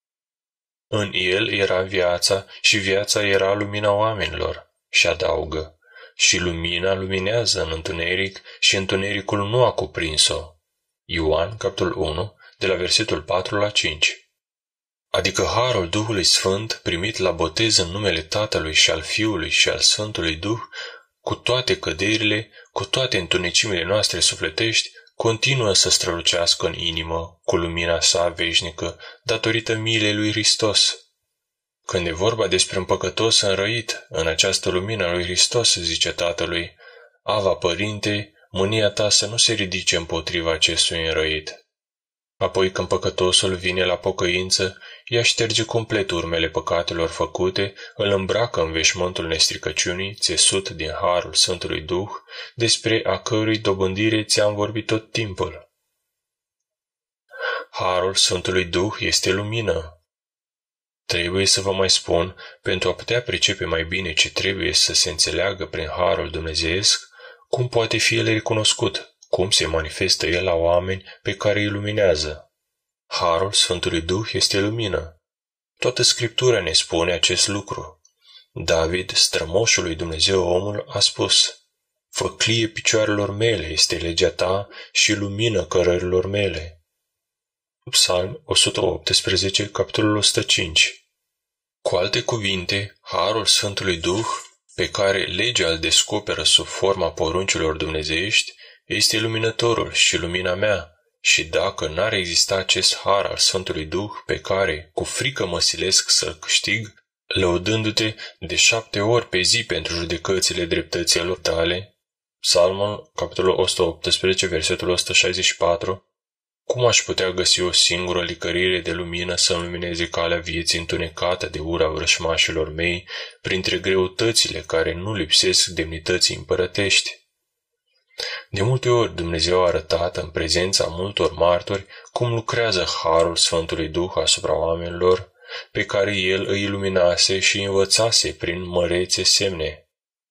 în el era viața și viața era lumina oamenilor, și adaugă: și lumina luminează în întuneric și întunericul nu a cuprins-o. Ioan, capitolul 1, de la versetul 4 la 5. Adică harul Duhului Sfânt, primit la botez în numele Tatălui și al Fiului și al Sfântului Duh, cu toate căderile, cu toate întunecimile noastre sufletești, continuă să strălucească în inimă cu lumina sa veșnică, datorită milei lui Hristos. Când e vorba despre un păcătos înrăit, în această lumină a lui Hristos, zice Tatălui: Ava, Părinte, mânia ta să nu se ridice împotriva acestui înrăit. Apoi, când păcătosul vine la pocăință, ea șterge complet urmele păcatelor făcute, îl îmbracă în veșmântul nestricăciunii, țesut din harul Sfântului Duh, despre a cărui dobândire ți-am vorbit tot timpul. Harul Sfântului Duh este lumină. Trebuie să vă mai spun, pentru a putea pricepe mai bine ce trebuie să se înțeleagă prin harul dumnezeiesc, cum poate fi el recunoscut, cum se manifestă el la oameni pe care îi luminează. Harul Sfântului Duh este lumină. Toată Scriptura ne spune acest lucru. David, strămoșul lui Dumnezeu omul, a spus: Făclie picioarelor mele este legea ta și lumină cărărilor mele. Psalm 118, capitolul 105. Cu alte cuvinte, harul Sfântului Duh, pe care legea îl descoperă sub forma poruncilor dumnezeiești, este luminătorul și lumina mea, și dacă n-ar exista acest har al Sfântului Duh pe care, cu frică mă silesc să-l câștig, lăudându-te de 7 ori pe zi pentru judecățile dreptăților tale, Psalmul, capitolul 118, versetul 164, cum aș putea găsi o singură licărire de lumină să-mi lumineze calea vieții întunecată de ura vrășmașilor mei, printre greutățile care nu lipsesc demnității împărătești? De multe ori Dumnezeu a arătat în prezența multor martori cum lucrează harul Sfântului Duh asupra oamenilor, pe care El îi iluminase și îi învățase prin mărețe semne.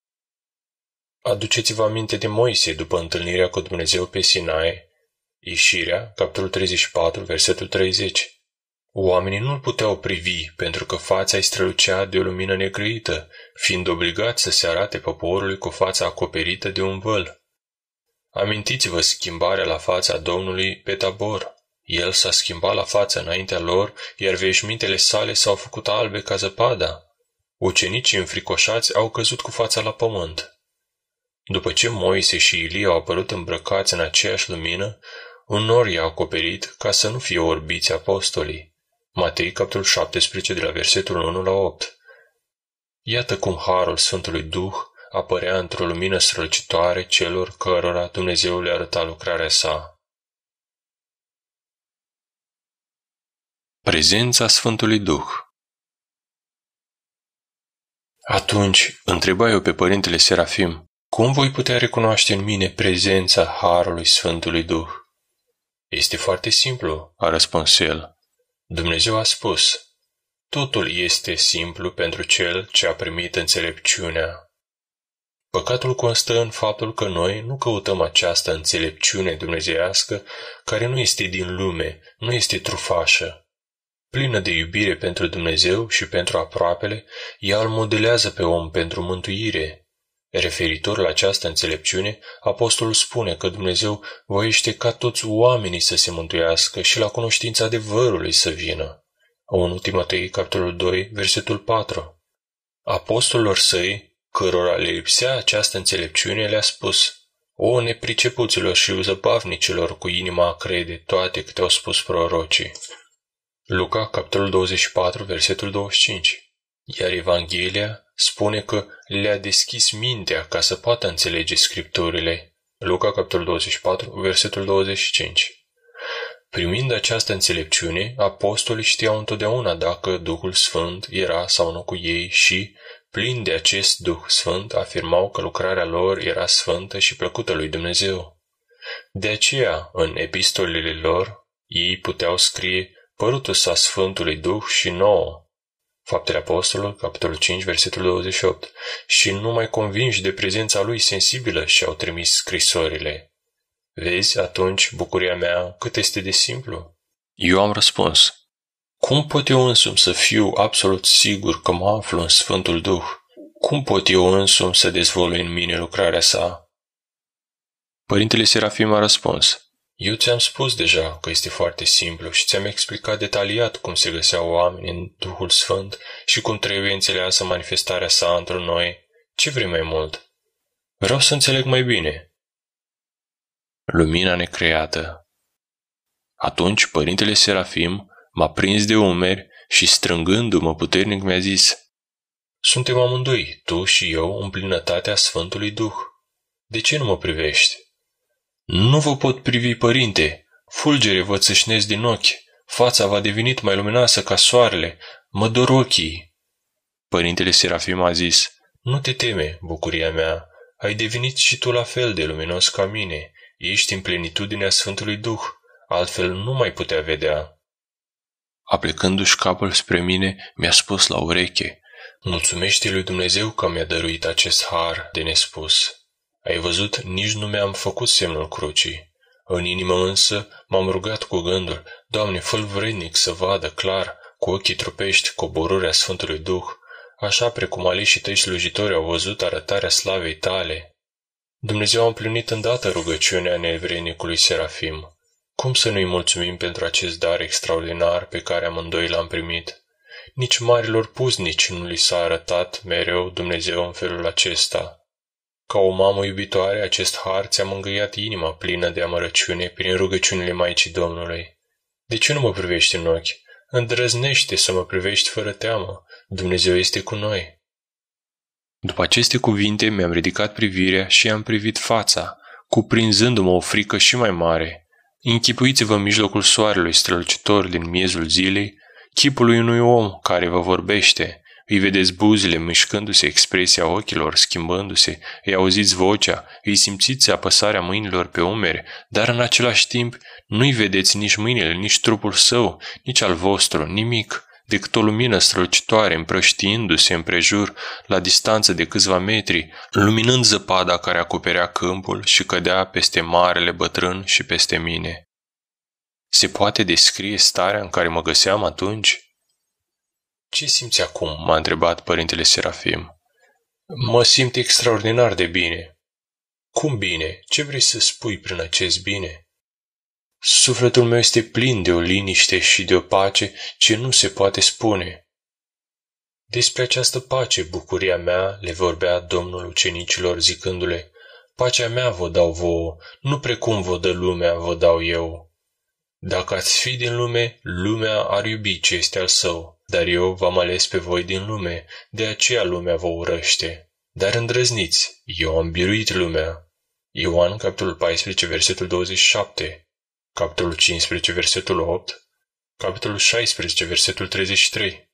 Aduceți-vă aminte de Moise după întâlnirea cu Dumnezeu pe Sinai, Ieșirea, capitolul 34, versetul 30. Oamenii nu-l puteau privi pentru că fața îi strălucea de o lumină negrăită, fiind obligați să se arate poporului cu fața acoperită de un văl. Amintiți-vă schimbarea la fața Domnului pe Tabor. El s-a schimbat la față înaintea lor, iar veșmintele sale s-au făcut albe ca zăpada. Ucenicii înfricoșați au căzut cu fața la pământ. După ce Moise și Ilie au apărut îmbrăcați în aceeași lumină, un nor i-a acoperit ca să nu fie orbiți apostolii. Matei, capitolul 17, de la versetul 1 la 8. Iată cum harul Sfântului Duh apărea într-o lumină strălucitoare celor cărora Dumnezeu le arăta lucrarea sa. Prezența Sfântului Duh. Atunci întreba eu pe părintele Serafim: cum voi putea recunoaște în mine prezența harului Sfântului Duh? Este foarte simplu, a răspuns el. Dumnezeu a spus: totul este simplu pentru cel ce a primit înțelepciunea. Păcatul constă în faptul că noi nu căutăm această înțelepciune dumnezeiască care nu este din lume, nu este trufașă. Plină de iubire pentru Dumnezeu și pentru aproapele, ea îl modelează pe om pentru mântuire. Referitor la această înțelepciune, apostolul spune că Dumnezeu voiește ca toți oamenii să se mântuiască și la cunoștința adevărului să vină. 1 Timotei, capitolul 2, versetul 4. Apostolilor săi, cărora le lipsea această înțelepciune, le-a spus: O nepricepuților și zăbavnicilor cu inima a crede toate câte au spus prorocii. Luca, capitolul 24, versetul 25. Iar Evanghelia spune că le-a deschis mintea ca să poată înțelege Scripturile. Luca, capitolul 24, versetul 25. Primind această înțelepciune, apostolii știau întotdeauna dacă Duhul Sfânt era sau nu cu ei și, plini de acest Duh Sfânt, afirmau că lucrarea lor era sfântă și plăcută lui Dumnezeu. De aceea, în epistolele lor, ei puteau scrie: Părutu-sa Sfântului Duh și nouă. Faptele Apostolilor, capitolul 5, versetul 28. Și numai convinși de prezența lui sensibilă și-au trimis scrisorile. Vezi, atunci, bucuria mea, cât este de simplu? Eu am răspuns: cum pot eu însumi să fiu absolut sigur că mă aflu în Sfântul Duh? Cum pot eu însumi să dezvolui în mine lucrarea sa? Părintele Serafim a răspuns: eu ți-am spus deja că este foarte simplu și ți-am explicat detaliat cum se găseau oameni în Duhul Sfânt și cum trebuie înțeleasă manifestarea sa într noi. Ce vrei mai mult? Vreau să înțeleg mai bine. Lumina necreată. Atunci părintele Serafim m-a prins de umeri și, strângându-mă puternic, mi-a zis: suntem amândoi, tu și eu, în plinătatea Sfântului Duh. De ce nu mă privești? Nu vă pot privi, părinte. Fulgere vă țâșnesc din ochi. Fața v-a devenit mai luminoasă ca soarele. Mă dor ochii. Părintele Serafim a zis: nu te teme, bucuria mea. Ai devenit și tu la fel de luminos ca mine. Ești în plenitudinea Sfântului Duh. Altfel nu mai putea vedea. Aplecându-și capul spre mine, mi-a spus la ureche: mulțumește lui Dumnezeu că mi-a dăruit acest har de nespus. Ai văzut, nici nu mi-am făcut semnul crucii. În inimă însă m-am rugat cu gândul: Doamne, fă-l vrednic să vadă clar, cu ochii trupești, coborârea Sfântului Duh, așa precum aleșii tăi slujitori au văzut arătarea slavei tale. Dumnezeu a împlinit îndată rugăciunea nevrednicului Serafim. Cum să nu-i mulțumim pentru acest dar extraordinar pe care amândoi l-am primit? Nici marilor puznici nu li s-a arătat mereu Dumnezeu în felul acesta. Ca o mamă iubitoare, acest har ți-a mângâiat inima plină de amărăciune prin rugăciunile Maicii Domnului. De ce nu mă privești în ochi? Îndrăznește să mă privești fără teamă. Dumnezeu este cu noi. După aceste cuvinte mi-am ridicat privirea și am privit fața, cuprinzându-mă o frică și mai mare. Închipuiți-vă în mijlocul soarelui strălucitor din miezul zilei, chipului unui om care vă vorbește. Îi vedeți buzele mișcându-se, expresia ochilor schimbându-se, îi auziți vocea, îi simțiți apăsarea mâinilor pe umeri, dar în același timp nu-i vedeți nici mâinile, nici trupul său, nici al vostru, nimic, decât o lumină strălucitoare împrăștiindu-se împrejur la distanță de câțiva metri, luminând zăpada care acoperea câmpul și cădea peste marele bătrân și peste mine. Se poate descrie starea în care mă găseam atunci? Ce simți acum? M-a întrebat părintele Serafim. Mă simt extraordinar de bine. Cum bine? Ce vrei să spui prin acest bine? Sufletul meu este plin de o liniște și de o pace ce nu se poate spune. Despre această pace, bucuria mea, le vorbea Domnul ucenicilor zicându-le: pacea mea vă dau vouă, nu precum vă dă lumea, vă dau eu. Dacă ați fi din lume, lumea ar iubi ce este al său, dar eu v-am ales pe voi din lume, de aceea lumea vă urăște. Dar îndrăzniți, eu am biruit lumea. Ioan, capitolul 14, versetul 27, capitolul 15, versetul 8, capitolul 16, versetul 33.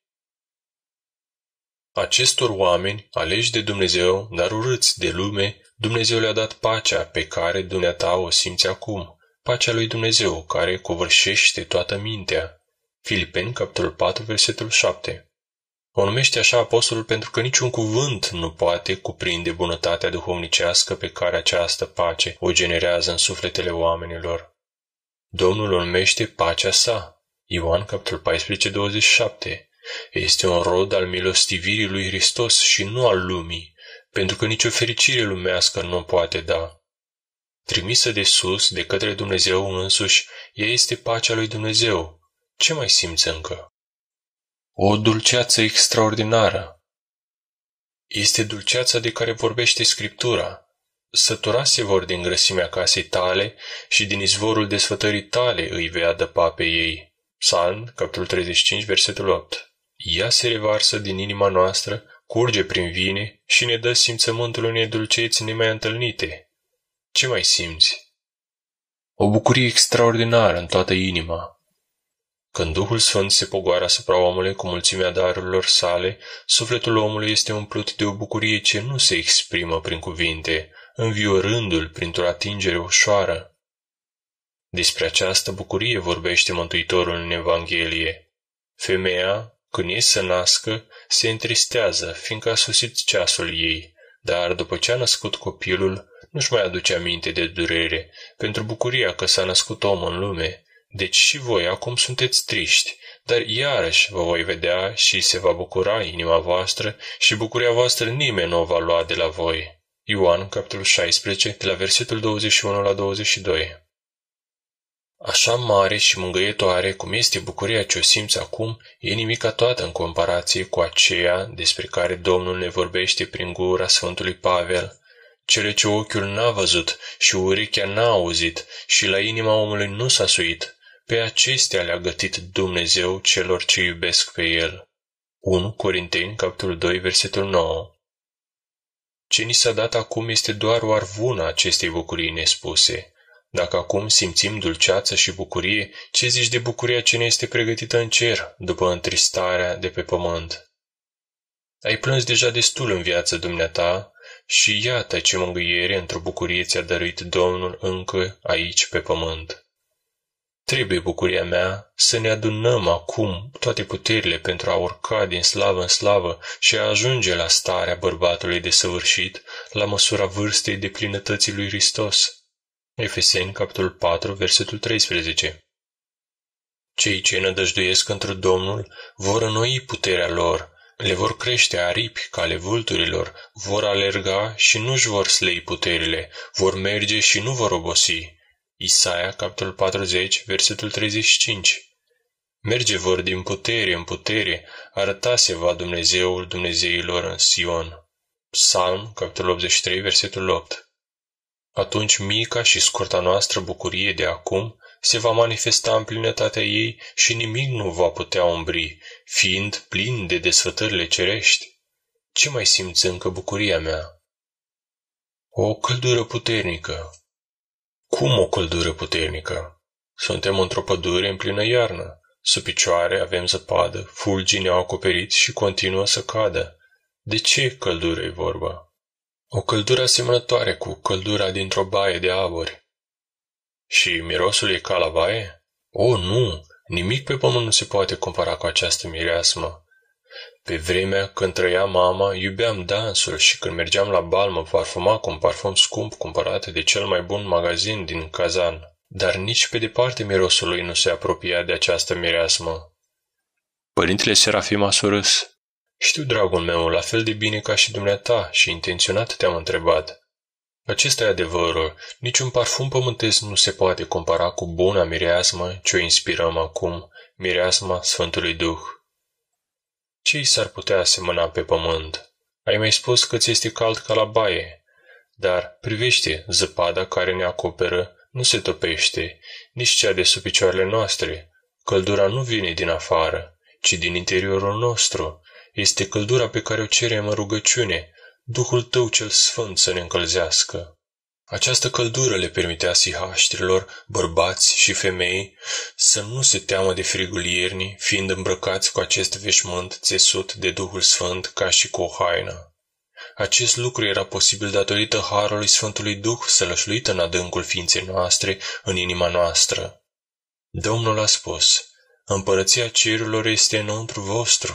Acestor oameni, aleși de Dumnezeu, dar urâți de lume, Dumnezeu le-a dat pacea pe care dumneata o simți acum. Pacea lui Dumnezeu, care covârșește toată mintea. Filipeni, capitolul 4, versetul 7. O numește așa apostolul pentru că niciun cuvânt nu poate cuprinde bunătatea duhovnicească pe care această pace o generează în sufletele oamenilor. Domnul o numește pacea sa. Ioan, capitolul 14, 27. Este un rod al milostivirii lui Hristos și nu al lumii, pentru că nicio fericire lumească nu o poate da. Trimisă de sus, de către Dumnezeu însuși, ea este pacea lui Dumnezeu. Ce mai simți încă? O dulceață extraordinară. Este dulceața de care vorbește Scriptura. Săturase vor din grăsimea casei tale și din izvorul desfătării tale îi vei adăpa pe ei. Psalm, capitolul 35, versetul 8. Ea se revarsă din inima noastră, curge prin vine și ne dă simțământul unei dulceți nemai întâlnite. Ce mai simți? O bucurie extraordinară în toată inima. Când Duhul Sfânt se pogoară asupra omului cu mulțimea darurilor sale, sufletul omului este umplut de o bucurie ce nu se exprimă prin cuvinte, înviorându-l printr-o atingere ușoară. Despre această bucurie vorbește Mântuitorul în Evanghelie. Femeia, când e să nască, se întristează, fiindcă a sosit ceasul ei, dar după ce a născut copilul, nu-și mai aduce aminte de durere, pentru bucuria că s-a născut om în lume. Deci și voi acum sunteți triști, dar iarăși vă voi vedea și se va bucura inima voastră și bucuria voastră nimeni nu o va lua de la voi. Ioan, capitolul 16, de la versetul 21 la 22. Așa mare și mângâietoare cum este bucuria ce o simți acum, e nimica toată în comparație cu aceea despre care Domnul ne vorbește prin gura Sfântului Pavel. Cele ce ochiul n-a văzut și urechea n-a auzit și la inima omului nu s-a suit, pe acestea le-a gătit Dumnezeu celor ce iubesc pe El. 1 Corinteni, capitolul 2, versetul 9. Ce ni s-a dat acum este doar o arvună acestei bucurii nespuse. Dacă acum simțim dulceață și bucurie, ce zici de bucuria ce ne este pregătită în cer, după întristarea de pe pământ? Ai plâns deja destul în viața dumneata și iată ce mângâiere într-o bucurie ți-a dăruit Domnul încă aici pe pământ. Trebuie, bucuria mea, să ne adunăm acum toate puterile pentru a urca din slavă în slavă și a ajunge la starea bărbatului desăvârșit, la măsura vârstei de plinătății lui Hristos. Efeseni, capitolul 4, versetul 13. Cei ce nădăjduiesc într Domnul vor înnoi puterea lor, le vor crește aripi ca ale vulturilor, vor alerga și nu-și vor slăi puterile, vor merge și nu vor obosi. Isaia, capitolul 40, versetul 35. Merge vor din putere în putere, arăta se va Dumnezeul Dumnezeilor în Sion. Psalm, capitolul 83, versetul 8. Atunci mica și scurta noastră bucurie de acum se va manifesta în plinătatea ei și nimic nu va putea umbri, fiind plin de desfătările cerești. Ce mai simți încă, bucuria mea? O căldură puternică. Cum o căldură puternică? Suntem într-o pădure în plină iarnă. Sub picioare avem zăpadă, fulgii ne-au acoperit și continuă să cadă. De ce căldură e vorba? O căldură asemănătoare cu căldura dintr-o baie de aburi. Și mirosul e ca la baie? O, nu! Nimic pe pământ nu se poate compara cu această mireasmă. Pe vremea când trăia mama, iubeam dansul și când mergeam la bal mă parfuma cu un parfum scump cumpărat de cel mai bun magazin din Kazan. Dar nici pe departe mirosul lui nu se apropia de această mireasmă. Părintele Serafim a surâs. Știu, dragul meu, la fel de bine ca și dumneata și intenționat te-am întrebat. Acesta e adevărul, niciun parfum pământesc nu se poate compara cu buna mireasmă ce o inspirăm acum, mireasma Sfântului Duh. Ce i s-ar putea asemăna pe pământ? Ai mai spus că ți este cald ca la baie, dar privește, zăpada care ne acoperă nu se topește, nici cea de sub picioarele noastre. Căldura nu vine din afară, ci din interiorul nostru. Este căldura pe care o cerem în rugăciune, Duhul tău cel sfânt să ne încălzească. Această căldură le permitea sihaștrilor, bărbați și femei, să nu se teamă de frigul iernii, fiind îmbrăcați cu acest veșmânt țesut de Duhul Sfânt ca și cu o haină. Acest lucru era posibil datorită harului Sfântului Duh sălășluit în adâncul ființei noastre, în inima noastră. Domnul a spus, Împărăția cerurilor este înăuntru vostru.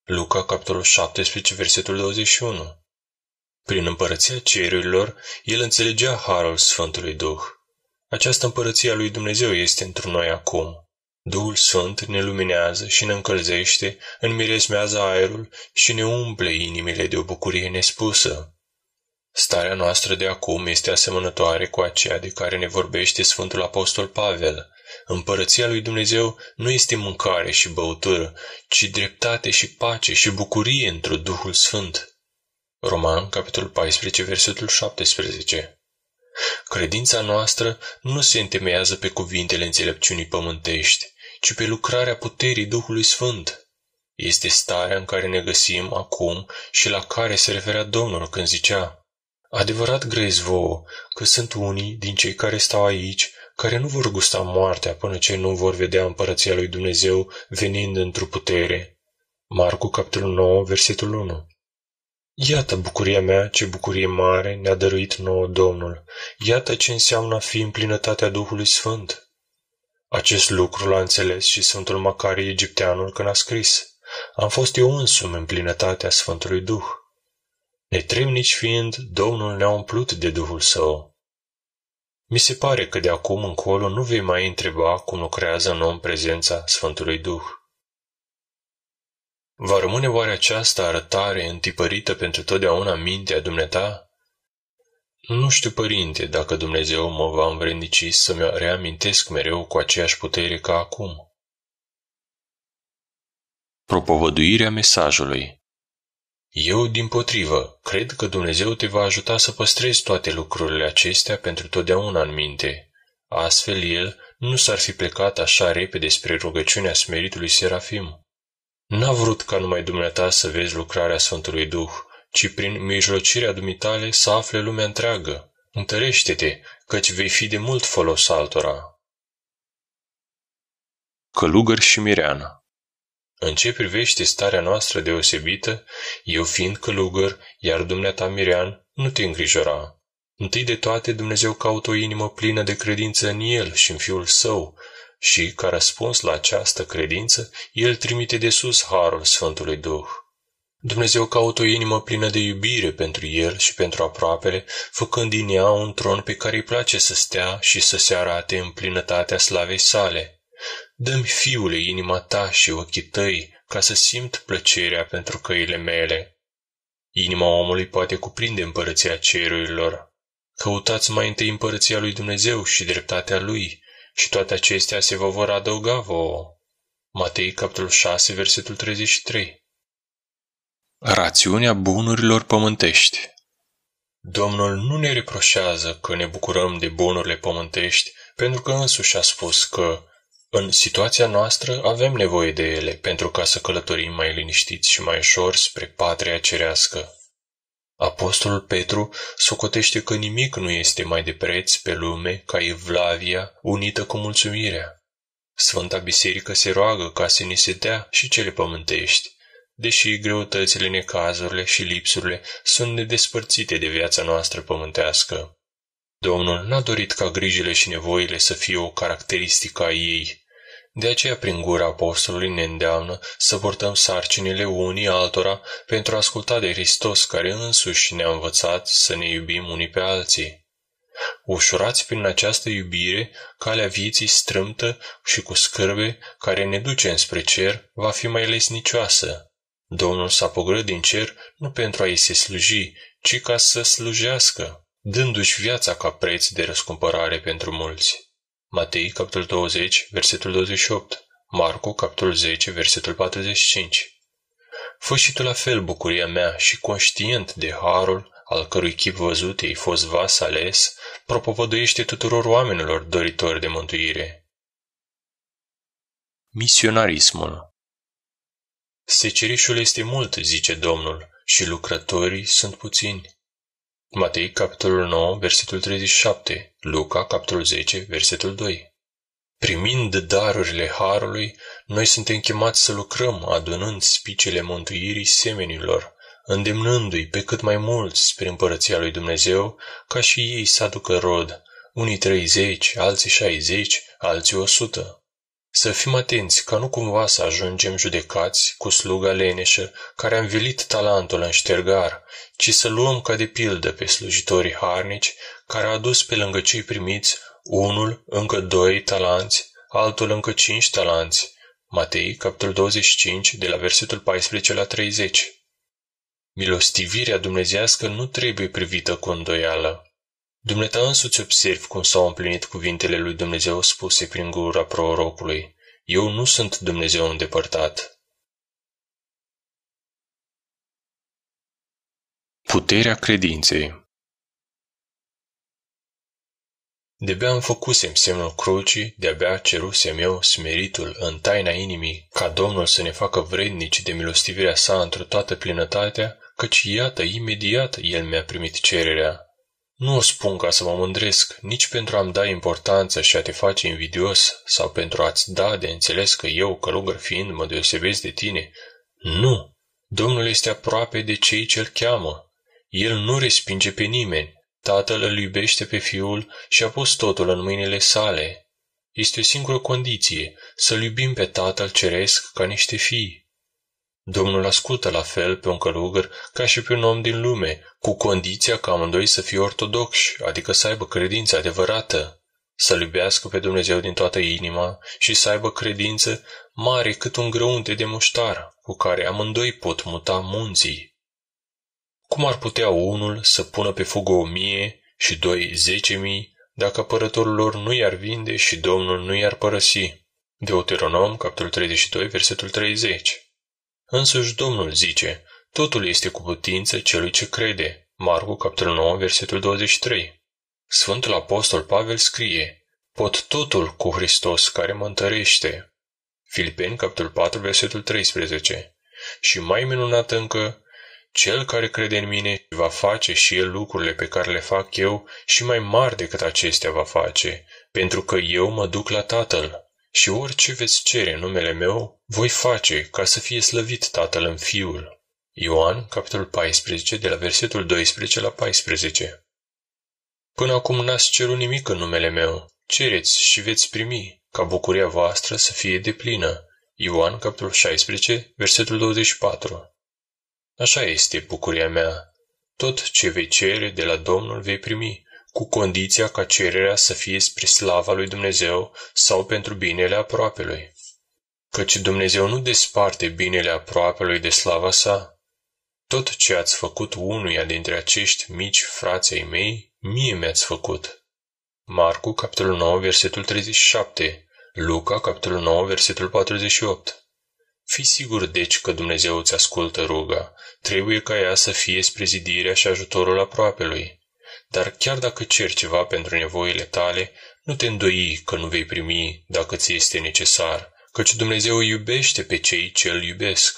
Luca, capitolul 17, versetul 21. Prin împărăția cerurilor, el înțelegea harul Sfântului Duh. Această împărăție a lui Dumnezeu este într noi acum. Duhul Sfânt ne luminează și ne încălzește, înmiresmează aerul și ne umple inimile de o bucurie nespusă. Starea noastră de acum este asemănătoare cu aceea de care ne vorbește Sfântul Apostol Pavel. Împărăția lui Dumnezeu nu este mâncare și băutură, ci dreptate și pace și bucurie într-o Duhul Sfânt. Roman, capitolul 14, versetul 17. Credința noastră nu se întemeiază pe cuvintele înțelepciunii pământești, ci pe lucrarea puterii Duhului Sfânt. Este starea în care ne găsim acum și la care se referea Domnul când zicea: adevărat grăiesc vouă că sunt unii din cei care stau aici care nu vor gusta moartea până ce nu vor vedea împărăția lui Dumnezeu venind într-o putere. Marcu, capitolul 9, versetul 1. Iată bucuria mea, ce bucurie mare ne-a dăruit nouă Domnul. Iată ce înseamnă a fi în plinătatea Duhului Sfânt. Acest lucru l-a înțeles și Sfântul Macarie Egipteanul când a scris: am fost eu însumi în plinătatea Sfântului Duh. Netrebnici fiind, Domnul ne-a umplut de Duhul Său. Mi se pare că de acum încolo nu vei mai întreba cum lucrează în om prezența Sfântului Duh. Va rămâne oare această arătare întipărită pentru totdeauna în mintea dumneata? Nu știu, Părinte, dacă Dumnezeu mă va învrednici să-mi reamintesc mereu cu aceeași putere ca acum. Propovăduirea mesajului. Eu, dimpotrivă, cred că Dumnezeu te va ajuta să păstrezi toate lucrurile acestea pentru totdeauna în minte. Astfel, El nu s-ar fi plecat așa repede spre rugăciunea smeritului Serafim. N-a vrut ca numai dumneata să vezi lucrarea Sfântului Duh, ci prin mijlocirea dumitale să afle lumea întreagă. Întărește-te, căci vei fi de mult folos altora. Călugăr și mireană. În ce privește starea noastră deosebită, eu fiind călugăr, iar dumneata mirean, nu te îngrijora. Întâi de toate, Dumnezeu caută o inimă plină de credință în El și în Fiul Său, și, ca răspuns la această credință, El trimite de sus harul Sfântului Duh. Dumnezeu caută o inimă plină de iubire pentru El și pentru aproapele, făcând din ea un tron pe care îi place să stea și să se arate în plinătatea slavei sale. Dă-mi, Fiule, inima ta și ochii tăi, ca să simt plăcerea pentru căile mele. Inima omului poate cuprinde împărăția cerurilor. Căutați mai întâi împărăția lui Dumnezeu și dreptatea Lui, și toate acestea se vă vor adăuga vouă. Matei, capitolul 6, versetul 33. Rațiunea bunurilor pământești. Domnul nu ne reproșează că ne bucurăm de bunurile pământești, pentru că însuși a spus că în situația noastră avem nevoie de ele pentru ca să călătorim mai liniștiți și mai ușor spre patria cerească. Apostolul Petru socotește că nimic nu este mai de preț pe lume ca evlavia unită cu mulțumirea. Sfânta Biserică se roagă ca să ni se dea și cele pământești, deși greutățile, necazurile și lipsurile sunt nedespărțite de viața noastră pământească. Domnul n-a dorit ca grijile și nevoile să fie o caracteristică a ei. De aceea, prin gura apostolului ne îndeamnă să purtăm sarcinile unii altora pentru a asculta de Hristos, care însuși ne-a învățat să ne iubim unii pe alții. Ușurați prin această iubire, calea vieții strâmtă și cu scârbe, care ne duce înspre cer, va fi mai lesnicioasă. Domnul s-a pogorât din cer nu pentru a-i se sluji, ci ca să slujească, dându-și viața ca preț de răscumpărare pentru mulți. Matei, capitolul 20, versetul 28, Marcu, capitolul 10, versetul 45. Fă și tu la fel, bucuria mea, și conștient de harul, al cărui chip văzut ei fost vas ales, propovăduiește tuturor oamenilor doritori de mântuire. Misionarismul. Secerișul este mult, zice Domnul, și lucrătorii sunt puțini. Matei, capitolul 9, versetul 37, Luca, capitolul 10, versetul 2. Primind darurile harului, noi suntem chemați să lucrăm, adunând spicele mântuirii semenilor, îndemnându-i pe cât mai mulți spre împărăția lui Dumnezeu, ca și ei să aducă rod, unii 30, alții 60, alții 100. Să fim atenți ca nu cumva să ajungem judecați cu sluga leneșă care a învelit talentul în ștergar, ci să luăm ca de pildă pe slujitorii harnici care a adus pe lângă cei primiți unul încă 2 talanți, altul încă 5 talanți. Matei, capitolul 25, de la versetul 14 la 30. Milostivirea dumnezeiască nu trebuie privită cu îndoială. Dumneata însuți observi cum s-au împlinit cuvintele lui Dumnezeu spuse prin gura prorocului. Eu nu sunt Dumnezeu îndepărtat. Puterea credinței. De-abia îmi făcusem semnul crucii, de-abia cerusem eu, smeritul, în taina inimii, ca Domnul să ne facă vrednici de milostivirea sa într-o toată plinătatea, căci iată, imediat El mi-a primit cererea. Nu o spun ca să mă mândresc, nici pentru a-mi da importanță și a te face invidios, sau pentru a-ți da de înțeles că eu, călugăr fiind, mă deosebesc de tine. Nu! Domnul este aproape de cei ce-L cheamă. El nu respinge pe nimeni. Tatăl îl iubește pe Fiul și a pus totul în mâinile sale. Este o singură condiție, să-L iubim pe Tatăl Ceresc ca niște fii. Domnul ascultă la fel pe un călugăr ca și pe un om din lume, cu condiția ca amândoi să fie ortodoxi, adică să aibă credință adevărată, să-L iubească pe Dumnezeu din toată inima și să aibă credință mare cât un grăunte de muștar, cu care amândoi pot muta munții. Cum ar putea unul să pună pe fugă 1000 și 2 10.000, dacă apărătorul lor nu i-ar vinde și Domnul nu i-ar părăsi? Deuteronom, capitolul 32, versetul 30. Însuși Domnul zice, totul este cu putință celui ce crede. Marcu, capitolul 9, versetul 23. Sfântul Apostol Pavel scrie, pot totul cu Hristos care mă întărește. Filipeni, capitolul 4, versetul 13. Și mai minunat încă, cel care crede în mine va face și el lucrurile pe care le fac eu și mai mari decât acestea va face, pentru că eu mă duc la Tatăl. Și orice veți cere în numele meu, voi face ca să fie slăvit Tatăl în Fiul. Ioan, capitolul 14, de la versetul 12 la 14. Până acum n-ați cerut nimic în numele meu. Cereți și veți primi, ca bucuria voastră să fie deplină. Ioan, capitolul 16, versetul 24. Așa este bucuria mea. Tot ce vei cere de la Domnul vei primi, cu condiția ca cererea să fie spre slava lui Dumnezeu sau pentru binele aproapelui. Căci Dumnezeu nu desparte binele aproapelui de slava sa. Tot ce ați făcut unuia dintre acești mici frați ai mei, mie mi-ați făcut. Marcu, capitolul 9, versetul 37, Luca, capitolul 9, versetul 48. Fii sigur, deci, că Dumnezeu îți ascultă ruga. Trebuie ca ea să fie spre zidirea și ajutorul aproapelui. Dar chiar dacă ceri ceva pentru nevoile tale, nu te îndoi că nu vei primi dacă ți este necesar, căci Dumnezeu îi iubește pe cei ce îl iubesc.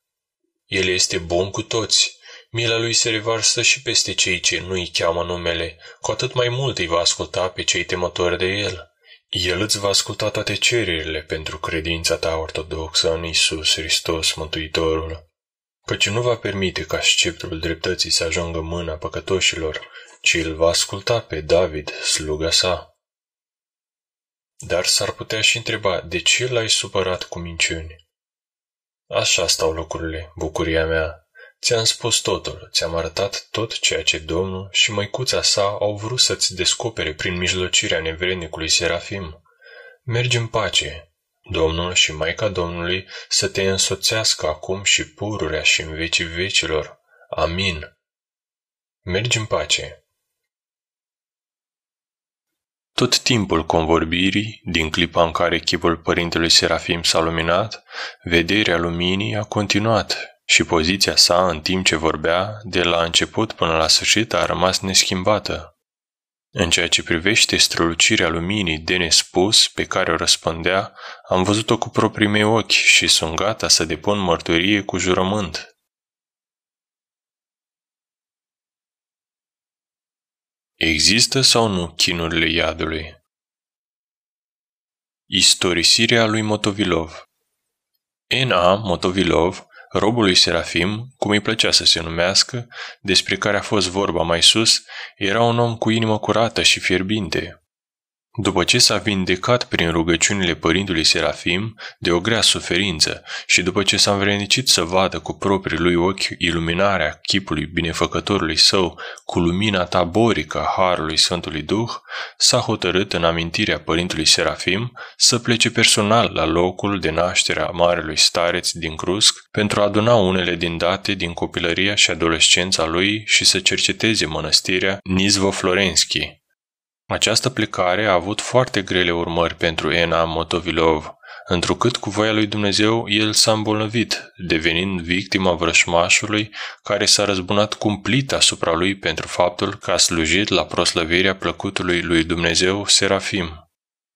El este bun cu toți. Mila lui se revarsă și peste cei ce nu îi cheamă numele, cu atât mai mult îi va asculta pe cei temători de el. El îți va asculta toate cererile pentru credința ta ortodoxă în Iisus Hristos, Mântuitorul, căci nu va permite ca sceptrul dreptății să ajungă în mâna păcătoșilor, ci îl va asculta pe David, sluga sa. Dar s-ar putea și întreba, de ce l-ai supărat cu minciuni? Așa stau lucrurile, bucuria mea. Ți-am spus totul, ți-am arătat tot ceea ce Domnul și măicuța sa au vrut să-ți descopere prin mijlocirea nevrednicului Serafim. Mergi în pace. Domnul și Maica Domnului să te însoțească acum și pururea și în vecii vecilor. Amin. Mergi în pace. Tot timpul convorbirii, din clipa în care chipul părintelui Serafim s-a luminat, vederea luminii a continuat și poziția sa în timp ce vorbea, de la început până la sfârșit, a rămas neschimbată. În ceea ce privește strălucirea luminii de nespus pe care o răspândea, am văzut-o cu proprii mei ochi și sunt gata să depun mărturie cu jurământ. Există sau nu chinurile iadului? Istorisirea lui Motovilov. N.A. Motovilov, robul lui Serafim, cum îi plăcea să se numească, despre care a fost vorba mai sus, era un om cu inimă curată și fierbinte. După ce s-a vindecat prin rugăciunile părintului Serafim de o grea suferință și după ce s-a învrednicit să vadă cu proprii lui ochi iluminarea chipului binefăcătorului său cu lumina taborică a Harului Sfântului Duh, s-a hotărât în amintirea părintului Serafim să plece personal la locul de naștere a marelui stareț din Crusc pentru a aduna unele din date din copilăria și adolescența lui și să cerceteze mănăstirea Nizvo-Florenski. Această plecare a avut foarte grele urmări pentru Ena Motovilov, întrucât cu voia lui Dumnezeu el s-a îmbolnăvit, devenind victima vrășmașului care s-a răzbunat cumplit asupra lui pentru faptul că a slujit la proslăvirea plăcutului lui Dumnezeu Serafim.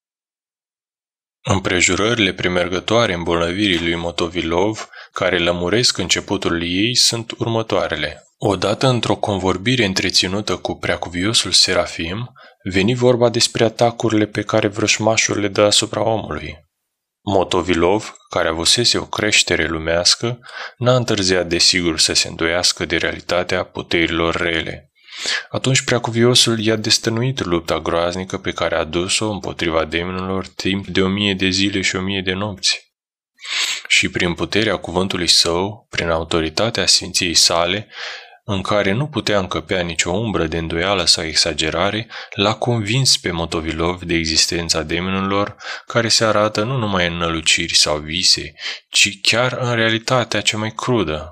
Împrejurările premergătoare îmbolnăvirii lui Motovilov, care lămuresc începutul ei, sunt următoarele. Odată, într-o convorbire întreținută cu preacuviosul Serafim, veni vorba despre atacurile pe care vrășmașul le dă asupra omului. Motovilov, care avusese o creștere lumească, n-a întârziat desigur să se îndoiască de realitatea puterilor rele. Atunci preacuviosul i-a destănuit lupta groaznică pe care a dus-o împotriva demonilor timp de 1000 de zile și 1000 de nopți. Și prin puterea cuvântului său, prin autoritatea sfinției sale, în care nu putea încăpea nicio umbră de îndoială sau exagerare, l-a convins pe Motovilov de existența demonilor care se arată nu numai în năluciri sau vise, ci chiar în realitatea cea mai crudă.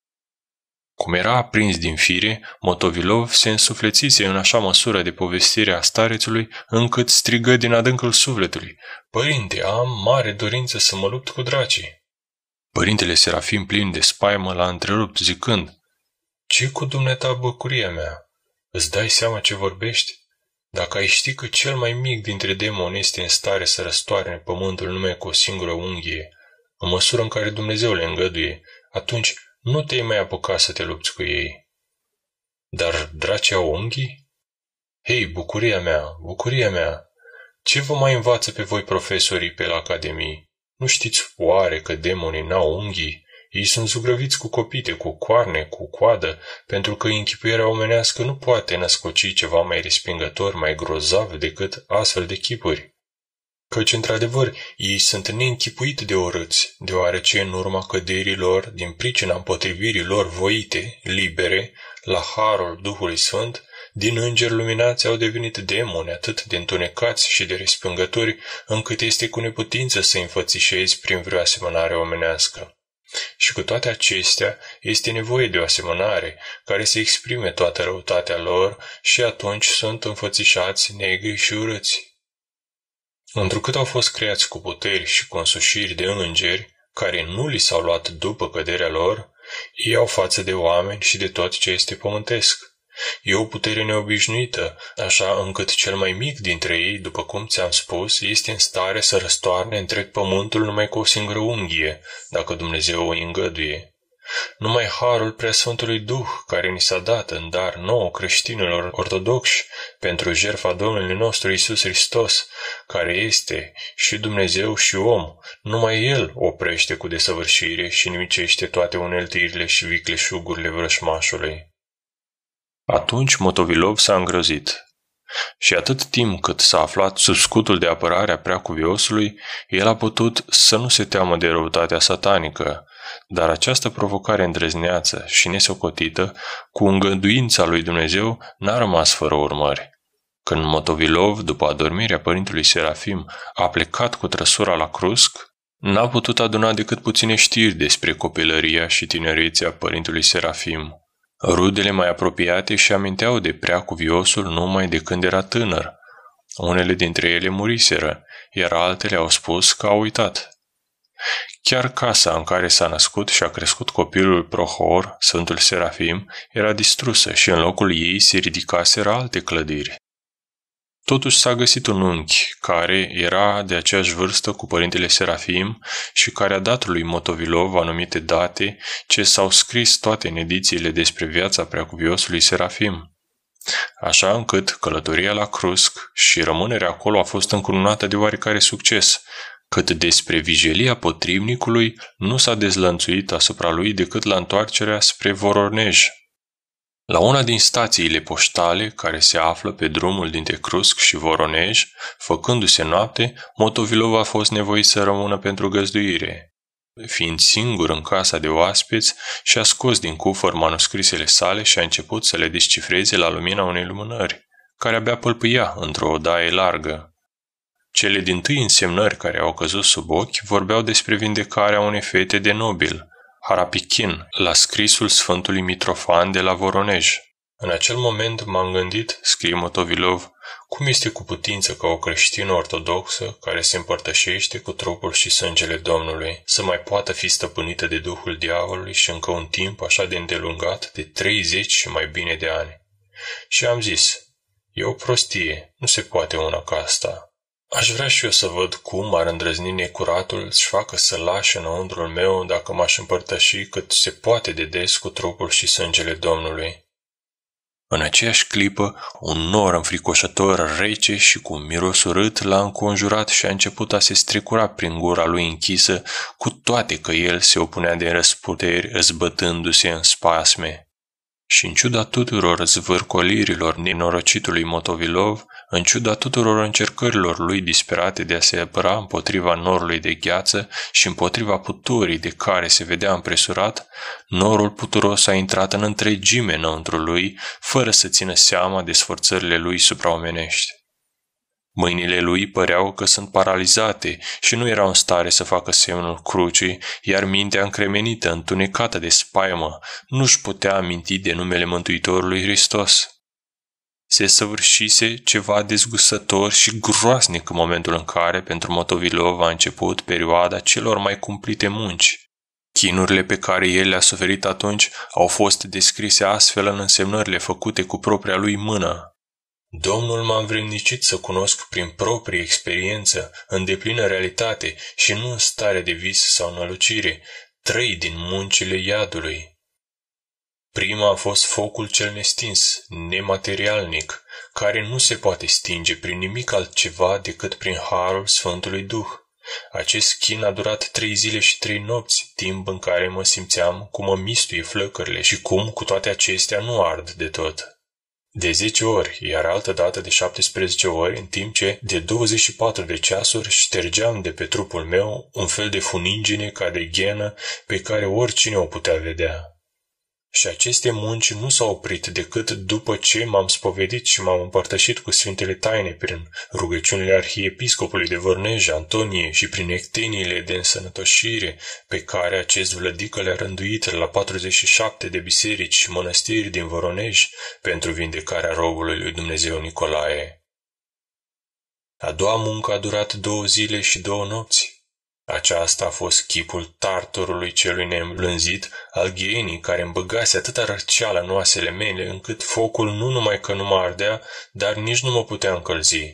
Cum era aprins din fire, Motovilov se însuflețise în așa măsură de povestirea starețului, încât strigă din adâncul sufletului: „Părinte, am mare dorință să mă lupt cu dracii." Părintele Serafim, plin de spaimă, l-a întrerupt zicând: „Ce cu dumneata, bucuria mea? Îți dai seama ce vorbești? Dacă ai ști că cel mai mic dintre demoni este în stare să răstoarne pământul numai cu o singură unghie, în măsură în care Dumnezeu le îngăduie, atunci nu te-ai mai apuca să te lupți cu ei." „Dar dracii au unghii?" „Hei, bucuria mea, ce vă mai învață pe voi profesorii pe la Academie? Nu știți oare că demonii n-au unghii? Ei sunt zugrăviți cu copite, cu coarne, cu coadă, pentru că închipuirea omenească nu poate născoci ceva mai respingător, mai grozav decât astfel de chipuri. Căci, într-adevăr, ei sunt neînchipuit de urâți, deoarece în urma căderii lor, din pricina împotrivirii lor voite, libere, la harul Duhului Sfânt, din îngeri luminați au devenit demoni atât de întunecați și de respingători, încât este cu neputință să înfățișezi prin vreo asemănare omenească. Și cu toate acestea, este nevoie de o asemănare care să exprime toată răutatea lor și atunci sunt înfățișați negri și urâți. Întrucât au fost creați cu puteri și cu însușiri de îngeri, care nu li s-au luat după căderea lor, ei au față de oameni și de tot ce este pământesc. E o putere neobișnuită, așa încât cel mai mic dintre ei, după cum ți-am spus, este în stare să răstoarne întreg pământul numai cu o singură unghie, dacă Dumnezeu o îngăduie. Numai harul Preasfântului Duh, care ni s-a dat în dar nouă creștinilor ortodoxi pentru jertfa Domnului nostru Iisus Hristos, care este și Dumnezeu și om, numai El oprește cu desăvârșire și nimicește toate uneltirile și vicleșugurile vrășmașului. Atunci Motovilov s-a îngrozit. Și atât timp cât s-a aflat sub scutul de apărare a preacuviosului, el a putut să nu se teamă de răutatea satanică, dar această provocare îndrăzneață și nesocotită, cu îngăduința lui Dumnezeu, n-a rămas fără urmări. Când Motovilov, după adormirea părintelui Serafim, a plecat cu trăsura la Crusc, n-a putut aduna decât puține știri despre copilăria și tinerețea părintelui Serafim. Rudele mai apropiate și aminteau de preacuviosul numai de când era tânăr. Unele dintre ele muriseră, iar altele au spus că au uitat. Chiar casa în care s-a născut și a crescut copilul Prohor, Sfântul Serafim, era distrusă și în locul ei se ridicaseră alte clădiri. Totuși s-a găsit un unchi care era de aceeași vârstă cu părintele Serafim și care a dat lui Motovilov anumite date ce s-au scris toate în edițiile despre viața preacuviosului Serafim. Așa încât călătoria la Crusc și rămânerea acolo a fost încununată de oarecare succes, cât despre vijelia potrivnicului nu s-a dezlănțuit asupra lui decât la întoarcerea spre Voronezh. La una din stațiile poștale care se află pe drumul dintre Crusc și Voronej, făcându-se noapte, Motovilov a fost nevoit să rămână pentru găzduire. Fiind singur în casa de oaspeți, și-a scos din cufăr manuscrisele sale și a început să le descifreze la lumina unei lumânări, care abia pălpâia într-o odaie largă. Cele dintâi însemnări care au căzut sub ochi vorbeau despre vindecarea unei fete de nobil, Harapichin, la scrisul Sfântului Mitrofan de la Voronej. În acel moment m-am gândit, scrie Motovilov, cum este cu putință ca o creștină ortodoxă care se împărtășește cu trupul și sângele Domnului să mai poată fi stăpânită de duhul diavolului și încă un timp așa de îndelungat de 30 și mai bine de ani. Și am zis, e o prostie, nu se poate una ca asta. Aș vrea și eu să văd cum ar îndrăzni necuratul să facă să lașe înăuntrul meu dacă m-aș împărtăși cât se poate de des cu trupul și sângele Domnului. În aceeași clipă, un nor înfricoșător, rece și cu un miros urât l-a înconjurat și a început a se strecura prin gura lui închisă, cu toate că el se opunea de răsputeri, zbătându-se în spasme. Și în ciuda tuturor zvârcolirilor nenorocitului Motovilov, în ciuda tuturor încercărilor lui disperate de a se apăra împotriva norului de gheață și împotriva puturii de care se vedea împresurat, norul puturos a intrat în întregime înăuntru lui, fără să țină seama de sforțările lui supraomenești. Mâinile lui păreau că sunt paralizate și nu erau în stare să facă semnul crucii, iar mintea încremenită, întunecată de spaimă, nu-și putea aminti de numele Mântuitorului Hristos. Se săvârșise ceva dezgustător și groaznic în momentul în care, pentru Motovilov, a început perioada celor mai cumplite munci. Chinurile pe care el le-a suferit atunci au fost descrise astfel în însemnările făcute cu propria lui mână. Domnul m-a învrednicit să cunosc prin proprie experiență, în deplină realitate și nu în stare de vis sau nălucire, 3 din muncile iadului. Prima a fost focul cel nestins, nematerialnic, care nu se poate stinge prin nimic altceva decât prin harul Sfântului Duh. Acest chin a durat 3 zile și 3 nopți, timp în care mă simțeam cum mă mistuie flăcările și cum, cu toate acestea, nu ard de tot. De 10 ori, iar altădată de 17 ori, în timp ce de 24 de ceasuri ștergeam de pe trupul meu un fel de funingine ca de ghenă pe care oricine o putea vedea. Și aceste munci nu s-au oprit decât după ce m-am spovedit și m-am împărtășit cu Sfintele Taine prin rugăciunile arhiepiscopului de Voronej, Antonie, și prin ecteniile de însănătoșire pe care acest vlădică le-a rânduit la 47 de biserici și mănăstiri din Voronej pentru vindecarea robului lui Dumnezeu Nicolae. A doua muncă a durat 2 zile și 2 nopți. Aceasta a fost chipul tartorului celui neîmblânzit, al ghienii care îmi băgase atâta răceală în oasele mele, încât focul nu numai că nu mă ardea, dar nici nu mă putea încălzi.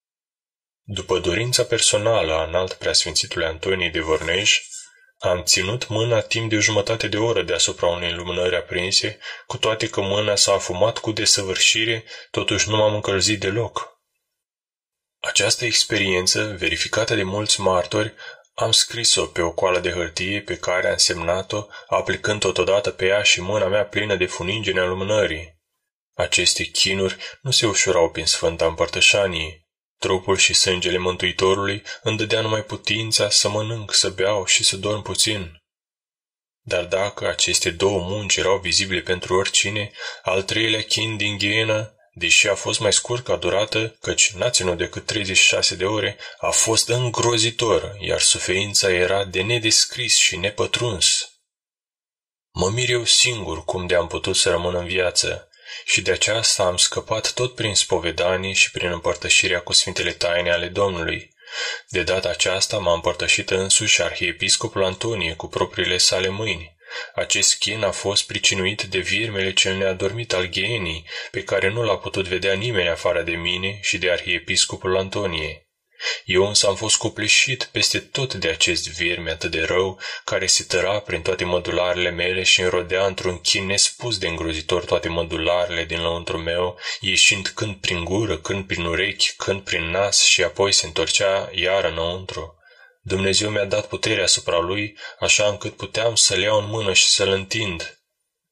După dorința personală a înalt preasfințitului Antonie de Voronej, am ținut mâna timp de o jumătate de oră deasupra unei lumânări aprinse, cu toate că mâna s-a afumat cu desăvârșire, totuși nu m-am încălzit deloc. Această experiență, verificată de mulți martori, am scris-o pe o coală de hârtie pe care am semnat-o, aplicând totodată pe ea și mâna mea plină de funingene a lumânării. Aceste chinuri nu se ușurau prin Sfânta Împărtășanie. Trupul și sângele Mântuitorului îmi dădea numai putința să mănânc, să beau și să dorm puțin. Dar dacă aceste 2 munci erau vizibile pentru oricine, al 3-lea chin din ghienă, deși a fost mai scurt ca durată, căci n-a ținut decât 36 de ore, a fost îngrozitor, iar suferința era de nedescris și nepătruns. Mă mir eu singur cum de-am putut să rămân în viață și de aceasta am scăpat tot prin spovedanie și prin împărtășirea cu Sfintele Taine ale Domnului. De data aceasta m-a împărtășit însuși arhiepiscopul Antonie cu propriile sale mâini. Acest chin a fost pricinuit de virmele cel neadormit al ghienii, pe care nu l-a putut vedea nimeni afară de mine și de arhiepiscopul Antonie. Eu însă am fost copleșit peste tot de acest virme atât de rău, care se tăra prin toate mădularele mele și înrodea într-un chin nespus de îngrozitor toate mădularele din lăuntru meu, ieșind când prin gură, când prin urechi, când prin nas și apoi se întorcea iar înăuntru. Dumnezeu mi-a dat puterea asupra lui, așa încât puteam să-l iau în mână și să-l întind.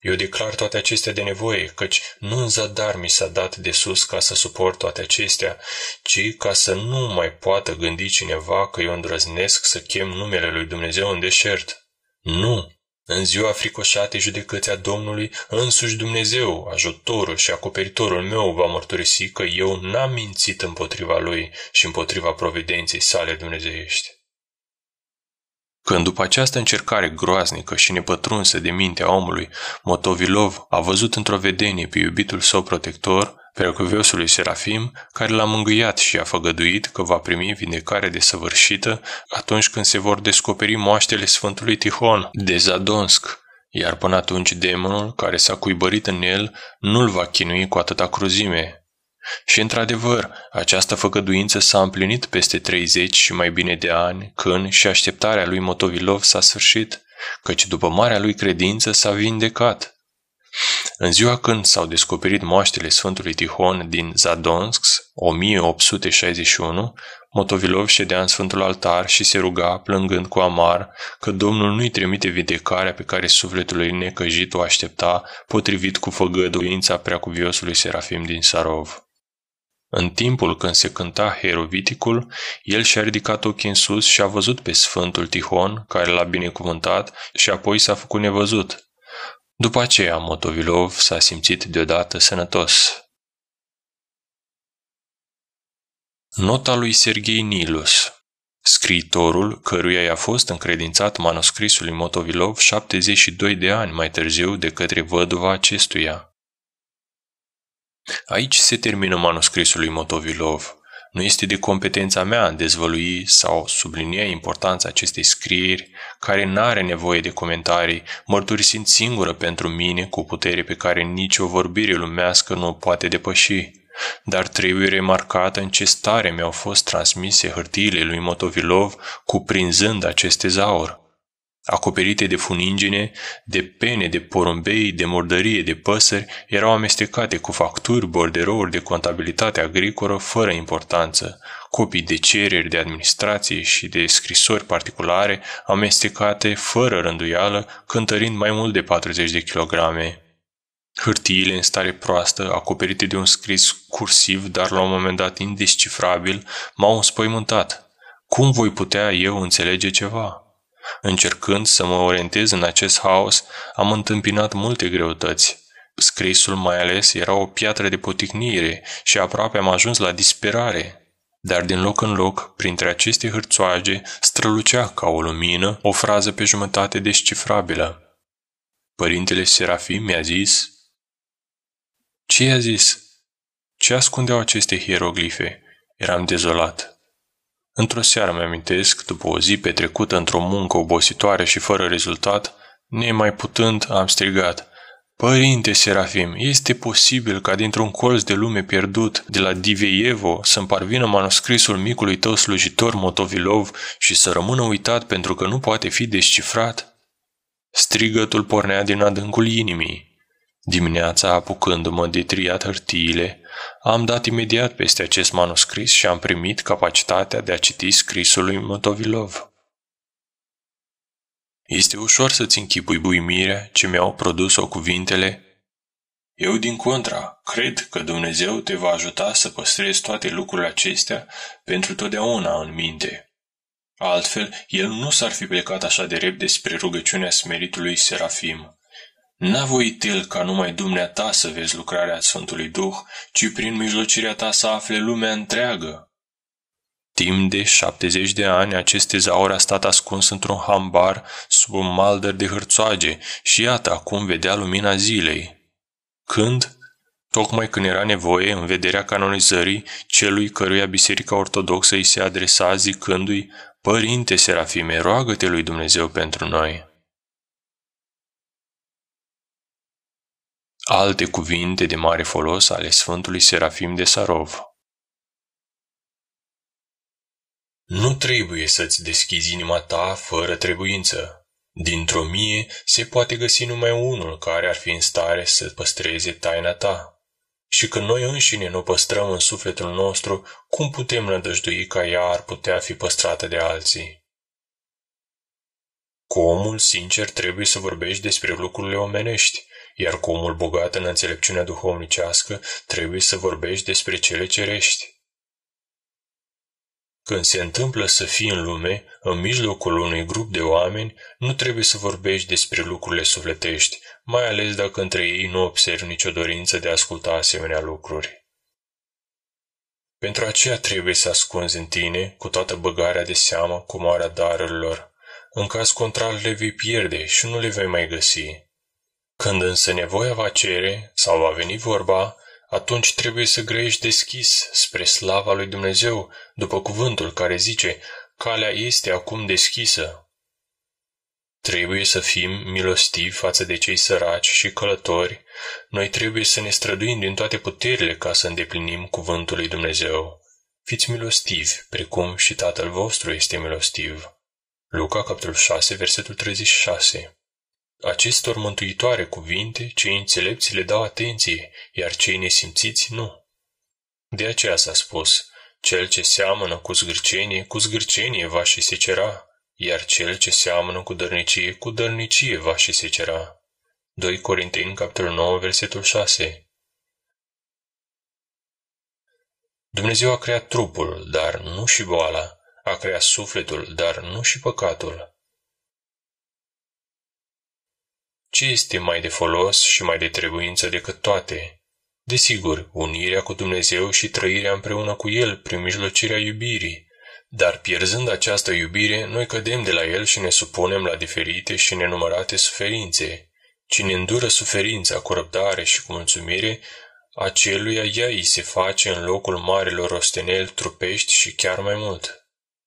Eu declar toate acestea de nevoie, căci nu în zadar mi s-a dat de sus ca să suport toate acestea, ci ca să nu mai poată gândi cineva că eu îndrăznesc să chem numele lui Dumnezeu în deșert. Nu! În ziua fricoșatei judecății a Domnului, însuși Dumnezeu, ajutorul și acoperitorul meu, va mărturisi că eu n-am mințit împotriva lui și împotriva providenței sale dumnezeiești. Când după această încercare groaznică și nepătrunsă de mintea omului, Motovilov a văzut într-o vedenie pe iubitul său protector, preacuviosul lui Serafim, care l-a mângâiat și a făgăduit că va primi vindecare desăvârșită atunci când se vor descoperi moaștele Sfântului Tihon de Zadonsk, iar până atunci demonul care s-a cuibărit în el nu-l va chinui cu atâta cruzime. Și într-adevăr, această făgăduință s-a împlinit peste 30 și mai bine de ani, când și așteptarea lui Motovilov s-a sfârșit, căci după marea lui credință s-a vindecat. În ziua când s-au descoperit moaștele Sfântului Tihon din Zadonsk, 1861, Motovilov ședea în Sfântul Altar și se ruga, plângând cu amar, că Domnul nu-i trimite vindecarea pe care sufletul lui necăjit o aștepta, potrivit cu făgăduința preacuviosului Serafim din Sarov. În timpul când se cânta Hieroviticul, el și-a ridicat ochii în sus și a văzut pe Sfântul Tihon, care l-a binecuvântat, și apoi s-a făcut nevăzut. După aceea, Motovilov s-a simțit deodată sănătos. Nota lui Serghei Nilus, scriitorul căruia i-a fost încredințat manuscrisul lui Motovilov 72 de ani mai târziu de către văduva acestuia. Aici se termină manuscrisul lui Motovilov. Nu este de competența mea a dezvălui sau sublinia importanța acestei scrieri, care n-are nevoie de comentarii, mărturisind singură pentru mine cu putere pe care nicio vorbire lumească nu o poate depăși. Dar trebuie remarcat în ce stare mi-au fost transmise hârtiile lui Motovilov, cuprinzând acest tezaur. Acoperite de funingine, de pene, de porumbei, de murdărie, de păsări, erau amestecate cu facturi, borderouri de contabilitate agricolă fără importanță, copii de cereri de administrație și de scrisori particulare amestecate fără rânduială, cântărind mai mult de 40 de kilograme. Hârtiile în stare proastă, acoperite de un scris cursiv, dar la un moment dat indescifrabil, m-au înspăimântat. Cum voi putea eu înțelege ceva? Încercând să mă orientez în acest haos, am întâmpinat multe greutăți. Scrisul mai ales era o piatră de poticnire și aproape am ajuns la disperare. Dar din loc în loc, printre aceste hârțoage, strălucea ca o lumină o frază pe jumătate descifrabilă. Părintele Serafim mi-a zis: Ce i-a zis? Ce ascundeau aceste hieroglife? Eram dezolat. Într-o seară mi-amintesc, după o zi petrecută într-o muncă obositoare și fără rezultat, nemai putând, am strigat: Părinte Serafim, este posibil ca dintr-un colț de lume pierdut, de la Diveievo, să-mi parvină manuscrisul micului tău slujitor Motovilov și să rămână uitat pentru că nu poate fi descifrat? Strigătul pornea din adâncul inimii. Dimineața, apucându-mă de triat hârtiile, am dat imediat peste acest manuscris și am primit capacitatea de a citi scrisul lui Motovilov. Este ușor să-ți închipui buimirea ce mi-au produs-o cuvintele: Eu, din contra, cred că Dumnezeu te va ajuta să păstrezi toate lucrurile acestea pentru totdeauna în minte. Altfel, el nu s-ar fi plecat așa de repede spre rugăciunea smeritului Serafim. N-a voit el ca numai dumneata să vezi lucrarea Sfântului Duh, ci prin mijlocirea ta să afle lumea întreagă. Timp de 70 de ani, acest tezaur a stat ascuns într-un hambar sub un maldăr de hârțoage și iată acum vedea lumina zilei. Când? Tocmai când era nevoie, în vederea canonizării, celui căruia Biserica Ortodoxă îi se adresa zicându-i: Părinte Serafime, roagă-te lui Dumnezeu pentru noi. Alte cuvinte de mare folos ale Sfântului Serafim de Sarov. Nu trebuie să-ți deschizi inima ta fără trebuință. Dintr-o mie se poate găsi numai unul care ar fi în stare să păstreze taina ta. Și când noi înșine nu păstrăm în sufletul nostru, cum putem nădăjdui ca ea ar putea fi păstrată de alții? Cu omul sincer trebuie să vorbești despre lucrurile omenești, iar cu omul bogat în înțelepciunea duhovnicească trebuie să vorbești despre cele cerești. Când se întâmplă să fii în lume, în mijlocul unui grup de oameni, nu trebuie să vorbești despre lucrurile sufletești, mai ales dacă între ei nu observi nicio dorință de a asculta asemenea lucruri. Pentru aceea trebuie să ascunzi în tine, cu toată băgarea de seamă, comoara darurilor. În caz contrar le vei pierde și nu le vei mai găsi. Când însă nevoia va cere sau va veni vorba, atunci trebuie să grăiești deschis spre slava lui Dumnezeu, după cuvântul care zice, calea este acum deschisă. Trebuie să fim milostivi față de cei săraci și călători. Noi trebuie să ne străduim din toate puterile ca să îndeplinim cuvântul lui Dumnezeu. Fiți milostivi, precum și Tatăl vostru este milostiv. Luca, capitolul 6, versetul 36. Acestor mântuitoare cuvinte, cei înțelepți le dau atenție, iar cei nesimțiți nu. De aceea s-a spus, cel ce seamănă cu zgârcenie va și secera, iar cel ce seamănă cu dărnicie va și secera. 2 Corinteni, capitolul 9, versetul 6. Dumnezeu a creat trupul, dar nu și boala, a creat sufletul, dar nu și păcatul. Ce este mai de folos și mai de trebuință decât toate? Desigur, unirea cu Dumnezeu și trăirea împreună cu El prin mijlocirea iubirii. Dar pierzând această iubire, noi cădem de la El și ne supunem la diferite și nenumărate suferințe. Cine îndură suferința cu răbdare și cu mulțumire, aceluia ea îi se face în locul marilor osteneli trupești și chiar mai mult.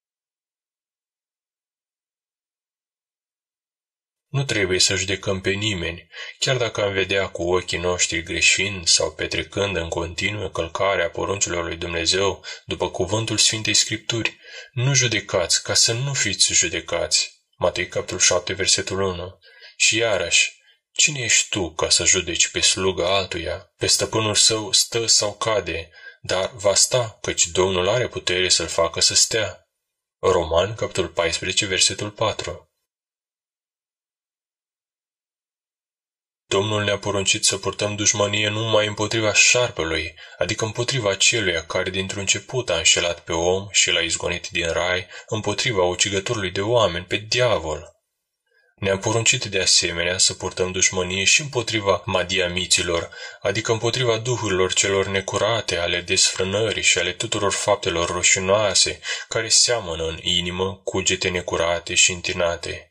Nu trebuie să judecăm pe nimeni, chiar dacă am vedea cu ochii noștri greșind sau petrecând în continuă călcarea poruncilor lui Dumnezeu după cuvântul Sfintei Scripturi. Nu judecați, ca să nu fiți judecați. Matei, capitolul 7, versetul 1. Și iarăși, cine ești tu ca să judeci pe sluga altuia? Pe stăpânul său stă sau cade, dar va sta, căci Domnul are putere să-l facă să stea. Romani, capitolul 14, versetul 4. Domnul ne-a poruncit să purtăm dușmănie numai împotriva șarpelui, adică împotriva celuia care dintr-un început a înșelat pe om și l-a izgonit din rai, împotriva ucigătorului de oameni, pe diavol. Ne-a poruncit de asemenea să purtăm dușmănie și împotriva madiamiților, adică împotriva duhurilor celor necurate, ale desfrânării și ale tuturor faptelor rușinoase, care seamănă în inimă cugete necurate și întinate.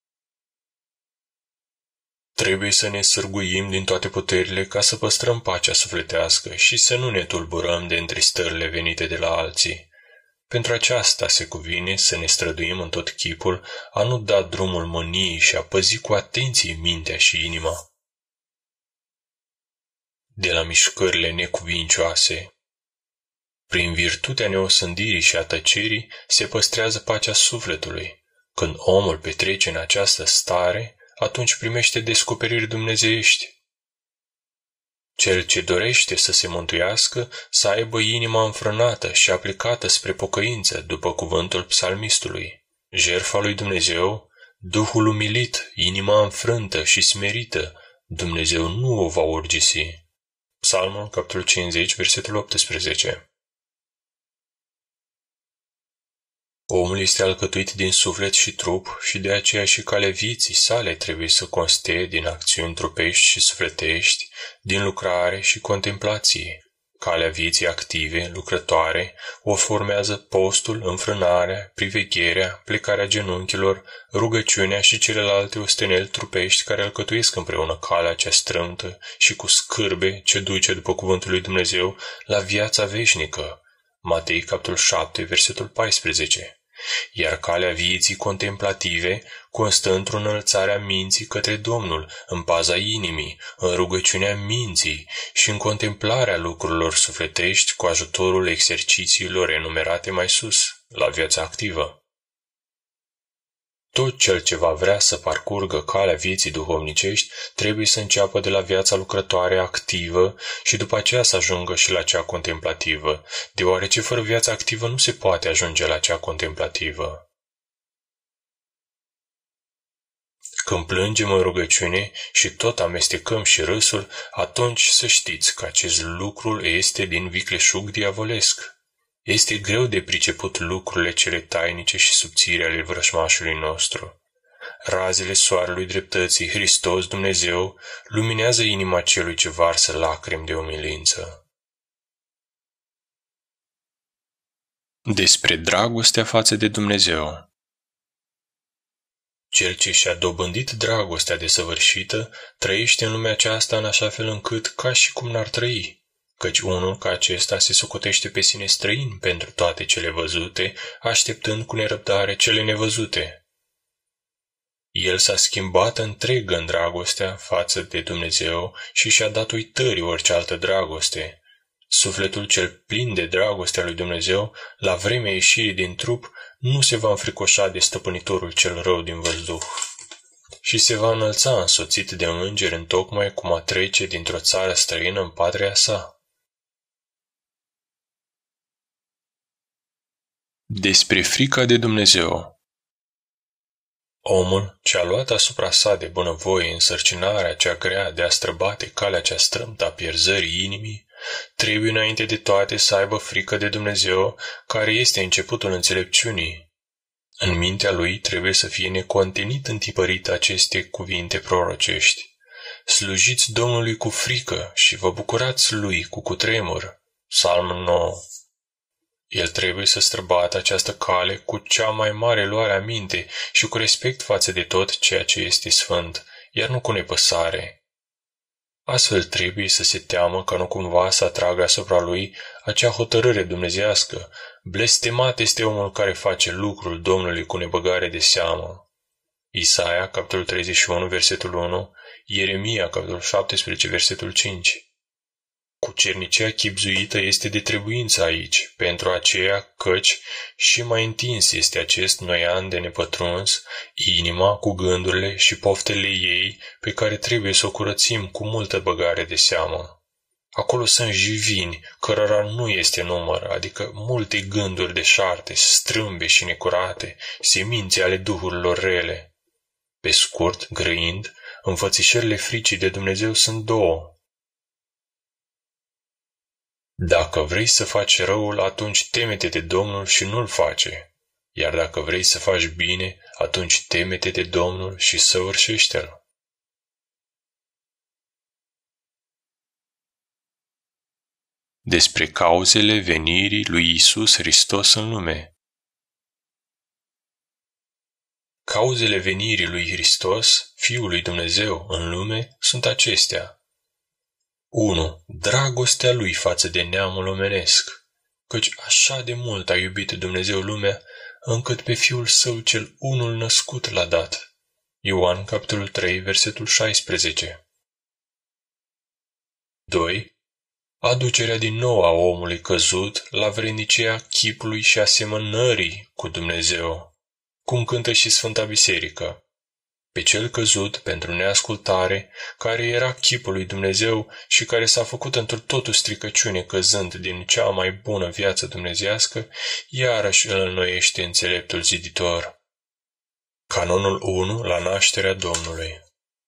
Trebuie să ne sârguim din toate puterile ca să păstrăm pacea sufletească și să nu ne tulburăm de întristările venite de la alții. Pentru aceasta se cuvine să ne străduim în tot chipul a nu da drumul mâniei și a păzi cu atenție mintea și inima de la mișcările necuvincioase. Prin virtutea neosândirii și a tăcerii se păstrează pacea sufletului. Când omul petrece în această stare, atunci primește descoperiri dumnezeiești. Cel ce dorește să se mântuiască, să aibă inima înfrânată și aplicată spre pocăință, după cuvântul psalmistului. Jertfa lui Dumnezeu, Duhul umilit, inima înfrântă și smerită, Dumnezeu nu o va urgisi. Psalmul, capitolul 50, versetul 18. Omul este alcătuit din suflet și trup și de aceea și calea vieții sale trebuie să conste din acțiuni trupești și sufletești, din lucrare și contemplație. Calea vieții active, lucrătoare, o formează postul, înfrânarea, privegherea, plecarea genunchilor, rugăciunea și celelalte osteneli trupești care alcătuiesc împreună calea cea strâmtă și cu scârbe ce duce după cuvântul lui Dumnezeu la viața veșnică. Matei, capitolul 7, versetul 14. Iar calea vieții contemplative constă într-o înălțarea minții către Domnul, în paza inimii, în rugăciunea minții și în contemplarea lucrurilor sufletești cu ajutorul exercițiilor enumerate mai sus, la viața activă. Tot cel ce va vrea să parcurgă calea vieții duhovnicești trebuie să înceapă de la viața lucrătoare activă și după aceea să ajungă și la cea contemplativă, deoarece fără viața activă nu se poate ajunge la cea contemplativă. Când plângem în rugăciune și tot amestecăm și râsul, atunci să știți că acest lucru este din vicleșug diavolesc. Este greu de priceput lucrurile cele tainice și subțiri ale vrășmașului nostru. Razele soarelui dreptății, Hristos, Dumnezeu, luminează inima celui ce varsă lacrimi de umilință. Despre dragostea față de Dumnezeu. Cel ce și-a dobândit dragostea desăvârșită trăiește în lumea aceasta în așa fel încât ca și cum n-ar trăi, căci unul ca acesta se socotește pe sine străin pentru toate cele văzute, așteptând cu nerăbdare cele nevăzute. El s-a schimbat întreg în dragostea față de Dumnezeu și și-a dat uitării orice altă dragoste. Sufletul cel plin de dragostea lui Dumnezeu, la vremea ieșirii din trup, nu se va înfricoșa de stăpânitorul cel rău din văzduh și se va înălța însoțit de îngeri întocmai cum a trece dintr-o țară străină în patria sa. Despre frica de Dumnezeu. Omul ce a luat asupra sa de bunăvoie însărcinarea cea grea de a străbate calea cea strâmtă a pierzării inimii, trebuie înainte de toate să aibă frică de Dumnezeu, care este începutul înțelepciunii. În mintea lui trebuie să fie necontenit întipărit aceste cuvinte prorocești. Slujiți Domnului cu frică și vă bucurați lui cu cutremur. Psalmul 9. El trebuie să străbată această cale cu cea mai mare luare aminte și cu respect față de tot ceea ce este sfânt, iar nu cu nepăsare. Astfel trebuie să se teamă ca nu cumva să atragă asupra lui acea hotărâre dumnezeiască. Blestemat este omul care face lucrul Domnului cu nebăgare de seamă. Isaia, capitolul 31, versetul 1, Ieremia, capitolul 17, versetul 5. Cucernicia chibzuită este de trebuință aici, pentru aceea căci și mai întins este acest noian de nepătruns, inima cu gândurile și poftele ei, pe care trebuie să o curățim cu multă băgare de seamă. Acolo sunt jivini, cărora nu este număr, adică multe gânduri deșarte, strâmbe și necurate, semințe ale duhurilor rele. Pe scurt, grăind, înfățișările fricii de Dumnezeu sunt două. Dacă vrei să faci răul, atunci teme-te de Domnul și nu-l face. Iar dacă vrei să faci bine, atunci teme-te de Domnul și săvârșește-l. Despre cauzele venirii lui Iisus Hristos în lume. Cauzele venirii lui Hristos, Fiul lui Dumnezeu, în lume, sunt acestea. 1. Dragostea lui față de neamul omenesc, căci așa de mult a iubit Dumnezeu lumea, încât pe Fiul Său cel unul născut l-a dat. Ioan, capitolul 3, versetul 16. 2. Aducerea din nou a omului căzut la vrednicia chipului și asemănării cu Dumnezeu, cum cântă și Sfânta Biserică. Pe cel căzut pentru neascultare, care era chipul lui Dumnezeu și care s-a făcut într totul stricăciune căzând din cea mai bună viață dumnezeiască, iarăși îl înnoiește înțeleptul ziditor. Canonul 1 la nașterea Domnului.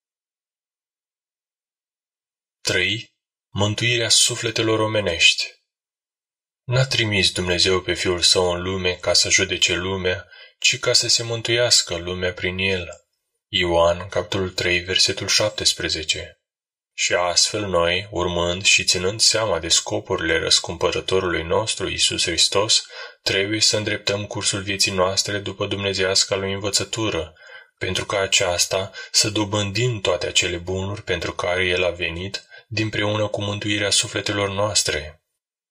3. Mântuirea sufletelor omenești. N-a trimis Dumnezeu pe Fiul Său în lume ca să judece lumea, ci ca să se mântuiască lumea prin El. Ioan, capitolul 3, versetul 17. Și astfel noi, urmând și ținând seama de scopurile răscumpărătorului nostru, Iisus Hristos, trebuie să îndreptăm cursul vieții noastre după dumnezeiasca lui învățătură, pentru ca aceasta să dobândim toate acele bunuri pentru care El a venit, dinpreună cu mântuirea sufletelor noastre.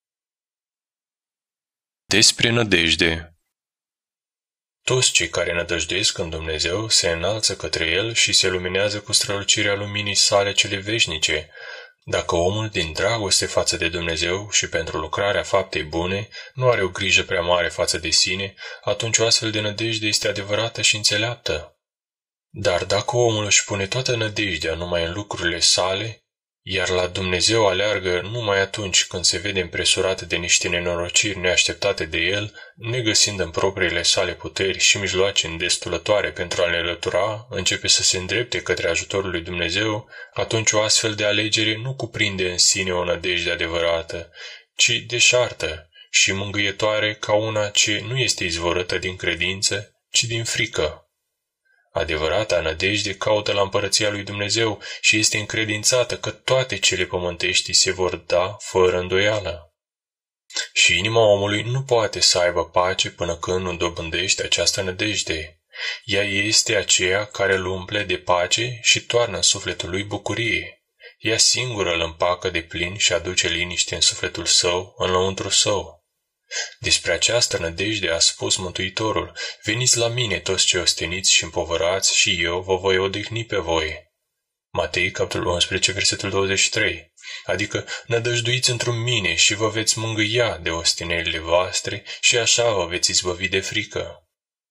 Despre nădejde. Toți cei care nădăjduiesc în Dumnezeu se înalță către El și se luminează cu strălucirea luminii sale cele veșnice. Dacă omul, din dragoste față de Dumnezeu și pentru lucrarea faptei bune, nu are o grijă prea mare față de sine, atunci o astfel de nădejde este adevărată și înțeleaptă. Dar dacă omul își pune toată nădejdea numai în lucrurile sale, iar la Dumnezeu aleargă numai atunci când se vede împresurat de niște nenorociri neașteptate de el, negăsind în propriile sale puteri și mijloace îndestulătoare pentru a le înlătura, începe să se îndrepte către ajutorul lui Dumnezeu, atunci o astfel de alegere nu cuprinde în sine o nădejde adevărată, ci deșartă și mângâietoare ca una ce nu este izvorâtă din credință, ci din frică. Adevărata nădejde caută la împărăția lui Dumnezeu și este încredințată că toate cele pământești se vor da fără îndoială. Și inima omului nu poate să aibă pace până când nu dobândește această nădejde. Ea este aceea care îl umple de pace și toarnă în sufletul lui bucurie. Ea singură îl împacă de plin și aduce liniște în sufletul său, în lăuntru său. Despre această nădejde a spus Mântuitorul: veniți la mine toți cei osteniți și împovărați și eu vă voi odihni pe voi. Matei, capitolul 11, versetul 23. Adică nădăjduiți într-un mine și vă veți mângâia de ostenerile voastre și așa vă veți izbăvi de frică.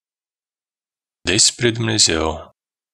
Despre Dumnezeu.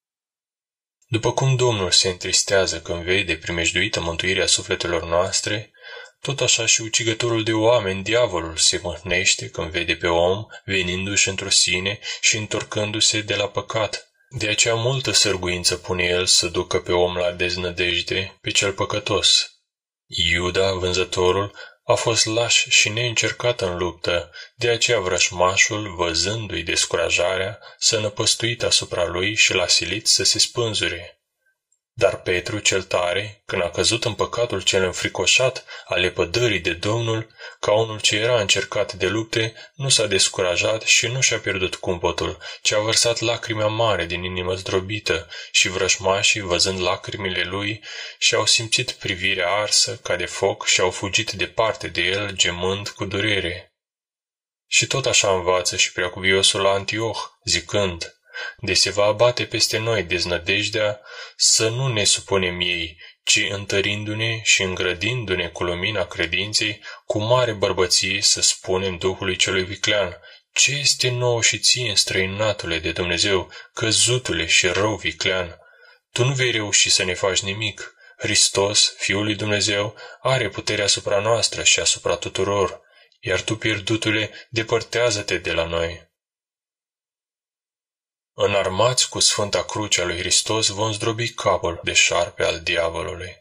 După cum Domnul se întristează când vede primejduită mântuirea sufletelor noastre, tot așa și ucigătorul de oameni, diavolul, se mâhnește când vede pe om venindu-și într-o sine și întorcându-se de la păcat. De aceea multă sârguință pune el să ducă pe om la deznădejde, pe cel păcătos. Iuda, vânzătorul, a fost laș și neîncercat în luptă, de aceea vrășmașul, văzându-i descurajarea, s-a năpăstuit asupra lui și l-a silit să se spânzure. Dar Petru cel tare, când a căzut în păcatul cel înfricoșat al lepădării de Domnul, ca unul ce era încercat de lupte, nu s-a descurajat și nu și-a pierdut cumpătul, ci a vărsat lacrimea mare din inimă zdrobită și vrășmașii, văzând lacrimile lui, și-au simțit privirea arsă ca de foc și au fugit departe de el, gemând cu durere. Și tot așa învață și preacuviosul la Antioh, zicând: de se va abate peste noi deznădejdea, să nu ne supunem ei, ci întărindu-ne și îngrădindu-ne cu lumina credinței, cu mare bărbăție să spunem Duhului celui viclean: ce este nou și ție înstrăinatule de Dumnezeu, căzutule și rău viclean? Tu nu vei reuși să ne faci nimic. Hristos, Fiul lui Dumnezeu, are puterea asupra noastră și asupra tuturor, iar tu, pierdutule, depărtează-te de la noi. Înarmați cu Sfânta Cruce a lui Hristos, vom zdrobi capul de șarpe al diavolului.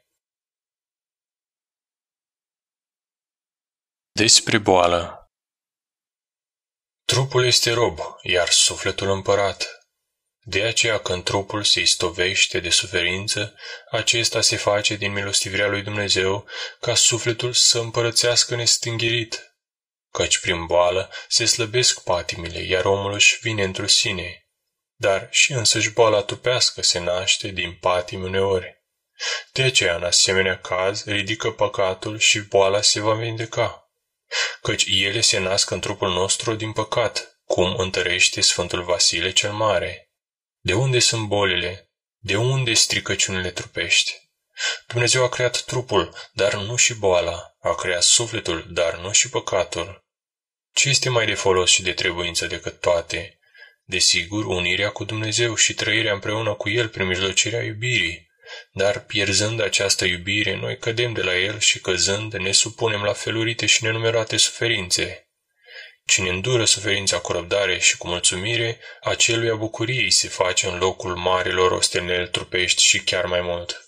Despre boală. Trupul este rob, iar sufletul împărat. De aceea când trupul se istovește de suferință, acesta se face din milostivirea lui Dumnezeu, ca sufletul să împărățească nestingerit. Căci prin boală se slăbesc patimile, iar omul își vine într-o sine. Dar și însăși boala trupească se naște din patimi uneori. De aceea, în asemenea caz, ridică păcatul și boala se va vindeca. Căci ele se nasc în trupul nostru din păcat, cum întărește Sfântul Vasile cel Mare. De unde sunt bolile? De unde stricăciunile trupești? Dumnezeu a creat trupul, dar nu și boala, a creat sufletul, dar nu și păcatul. Ce este mai de folos și de trebuință decât toate? Desigur, unirea cu Dumnezeu și trăirea împreună cu El prin mijlocirea iubirii, dar pierzând această iubire, noi cădem de la El și căzând ne supunem la felurite și nenumerate suferințe. Cine îndură suferința cu răbdare și cu mulțumire, aceluia bucuriei se face în locul marilor osteneli trupești și chiar mai mult.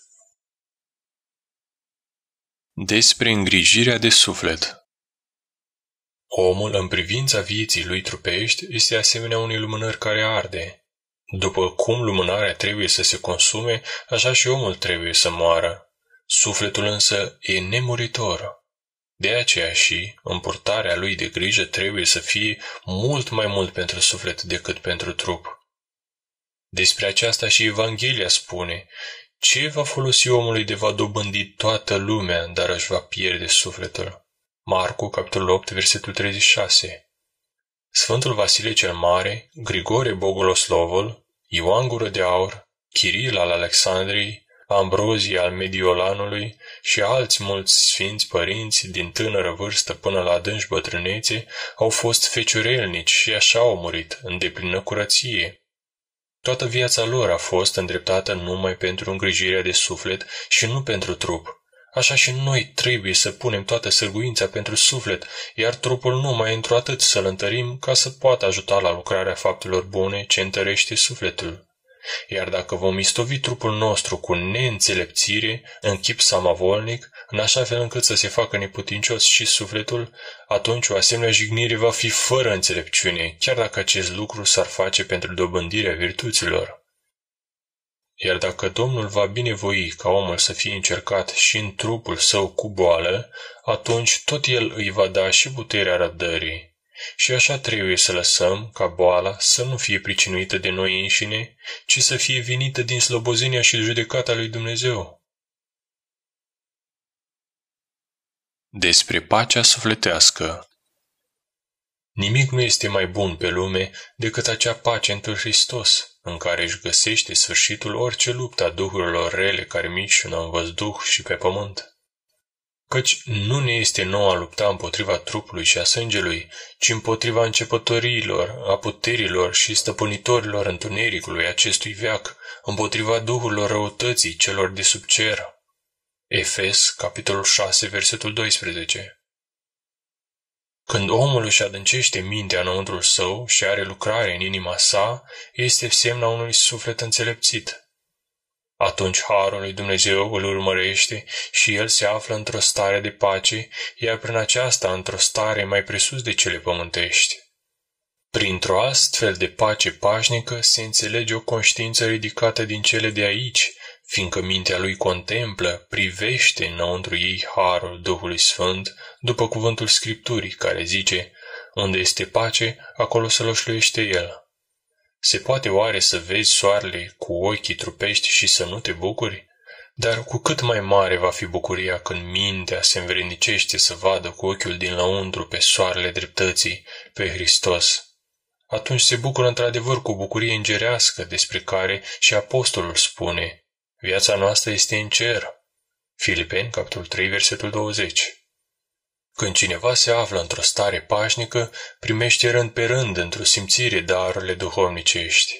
Despre îngrijirea de suflet. Omul, în privința vieții lui trupești, este asemenea unei lumânări care arde. După cum lumânarea trebuie să se consume, așa și omul trebuie să moară. Sufletul însă e nemuritor. De aceea și, în purtarea lui de grijă trebuie să fie mult mai mult pentru suflet decât pentru trup. Despre aceasta și Evanghelia spune: ce va folosi omului de va dobândi toată lumea, dar își va pierde sufletul? Marcu, capitolul 8, versetul 36. Sfântul Vasile cel Mare, Grigore Bogoloslovul, Ioan Gură de Aur, Chiril al Alexandriei, Ambrozie al Mediolanului și alți mulți sfinți părinți din tânără vârstă până la adânci bătrânețe au fost feciorelnici și așa au murit, în deplină curăție. Toată viața lor a fost îndreptată numai pentru îngrijirea de suflet și nu pentru trup, așa și noi trebuie să punem toată sârguința pentru suflet, iar trupul numai într-atât să-l întărim ca să poată ajuta la lucrarea faptelor bune ce întărește sufletul. Iar dacă vom istovi trupul nostru cu neînțelepțire, în chip samavolnic, în așa fel încât să se facă neputincios și sufletul, atunci o asemenea jignire va fi fără înțelepciune, chiar dacă acest lucru s-ar face pentru dobândirea virtuților. Iar dacă Domnul va binevoi ca omul să fie încercat și în trupul său cu boală, atunci tot El îi va da și puterea răbdării. Și așa trebuie să lăsăm ca boala să nu fie pricinuită de noi înșine, ci să fie venită din slobozenia și judecata lui Dumnezeu. Despre pacea sufletească. Nimic nu este mai bun pe lume decât acea pace într Hristos, în care își găsește sfârșitul orice luptă a duhurilor rele care mișună în văzduh și pe pământ. Căci nu ne este nouă a lupta împotriva trupului și a sângelui, ci împotriva începătoriilor, a puterilor și stăpânitorilor întunericului acestui veac, împotriva duhurilor răutății celor de sub cer. Efes, capitolul 6, versetul 12. Când omul își adâncește mintea înăuntrul său și are lucrare în inima sa, este semna unui suflet înțelepțit. Atunci harul lui Dumnezeu îl urmărește și el se află într-o stare de pace, iar prin aceasta într-o stare mai presus de cele pământești. Printr-o astfel de pace pașnică se înțelege o conștiință ridicată din cele de aici, fiindcă mintea lui contemplă, privește înăuntru ei harul Duhului Sfânt, după cuvântul Scripturii, care zice, unde este pace, acolo se loșluiește el. Se poate oare să vezi soarele cu ochii trupești și să nu te bucuri? Dar cu cât mai mare va fi bucuria când mintea se învrednicește să vadă cu ochiul din lăuntru pe soarele dreptății, pe Hristos. Atunci se bucură într-adevăr cu bucurie îngerească despre care și apostolul spune, viața noastră este în cer. Filipeni, capitolul 3, versetul 20. Când cineva se află într-o stare pașnică, primește rând pe rând într-o simțire darurile duhovnicești.